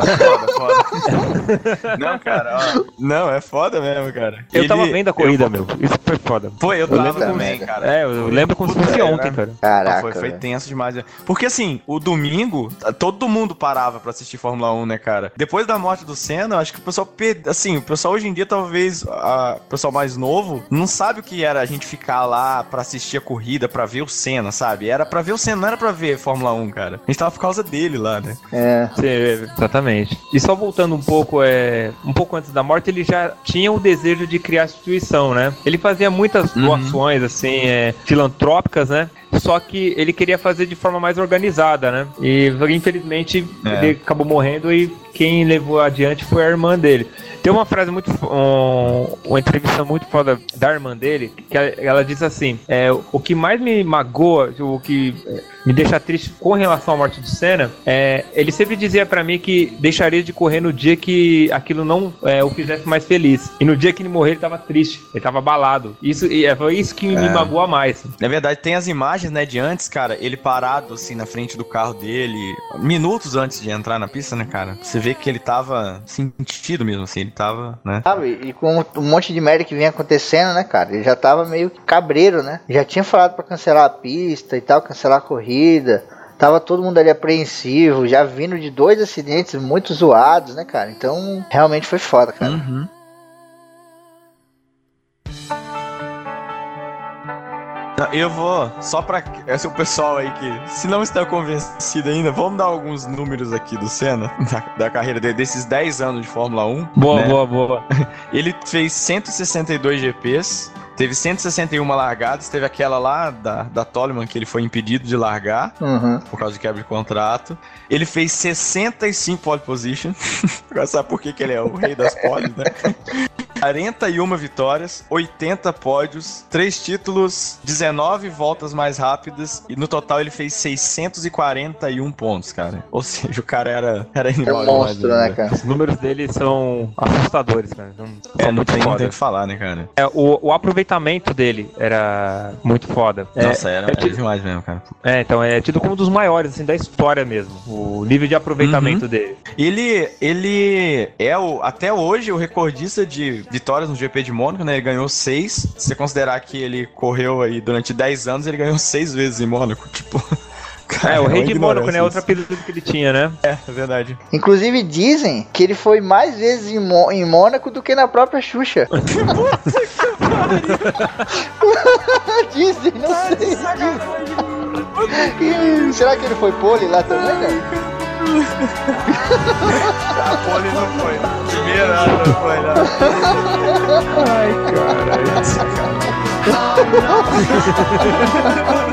foda. Não, cara, ó. Não, é foda mesmo, cara. Eu tava vendo a corrida, meu. Isso foi foda. Foi, eu tava também, cara. Eu lembro como se fosse ontem, cara. Caraca, foi tenso demais. Porque assim, o domingo, todo mundo parava pra assistir Fórmula 1, né, cara? Depois da morte do Senna, eu acho que o pessoal, assim, o pessoal hoje em dia, talvez, o pessoal mais novo, não sabe o que era a gente ficar lá pra assistir a corrida, pra ver o Senna, sabe? Era pra ver o Senna, não era pra ver Fórmula 1, cara. A gente tava por causa dele. dele lá, né? Sim, exatamente. E só voltando um pouco antes da morte, ele já tinha o desejo de criar a instituição, né? Ele fazia muitas doações, assim, filantrópicas, né? Só que ele queria fazer de forma mais organizada, né? E infelizmente ele acabou morrendo e quem levou adiante foi a irmã dele. Tem uma frase uma entrevista muito foda da irmã dele, que ela diz assim, o que mais me magoa, o que me deixa triste com relação à morte de Senna, ele sempre dizia pra mim que deixaria de correr no dia que aquilo não o fizesse mais feliz. E no dia que ele morrer, ele tava triste, ele tava abalado. Foi isso que me magoa mais. Na verdade, tem as imagens, né, de antes, cara, ele parado, assim, na frente do carro dele, minutos antes de entrar na pista, né, cara? Você vê que ele tava sentido mesmo, assim, ele tava, né? E com um monte de merda que vinha acontecendo, né, cara? Ele já tava meio cabreiro, né? Já tinha falado pra cancelar a pista e tal, cancelar a corrida. Tava todo mundo ali apreensivo, já vindo de 2 acidentes muito zoados, né, cara? Então, realmente foi foda, cara. Eu vou, só pra o pessoal aí que, se não está convencido ainda, vamos dar alguns números aqui do Senna, da carreira dele, desses 10 anos de Fórmula 1. Boa. Ele fez 162 GPs, teve 161 largadas, teve aquela lá da Toleman que ele foi impedido de largar, por causa de quebra de contrato. Ele fez 65 pole position, agora sabe por que ele é o rei das poles, né? 41 vitórias, 80 pódios, 3 títulos, 19 voltas mais rápidas e no total ele fez 641 pontos, cara. Ou seja, o cara era enorme. Um monstro, né, cara? Os números dele são assustadores, cara. Não tem o que falar, né, cara? O aproveitamento dele era muito foda. Nossa, era demais mesmo, cara. Então é tido como um dos maiores, assim, da história mesmo. O nível de aproveitamento dele. Ele é até hoje o recordista de vitórias no GP de Mônaco, né? Ele ganhou 6. Se você considerar que ele correu aí durante 10 anos, ele ganhou 6 vezes em Mônaco, tipo... Cara, o rei de Mônaco, né? Outro apelido que ele tinha, né? É verdade. Inclusive dizem que ele foi mais vezes em Mônaco do que na própria Xuxa. Dizem, não sei. Será que ele foi pole lá também, né? A pole não foi. Primeira não foi, não. Ai, caralho.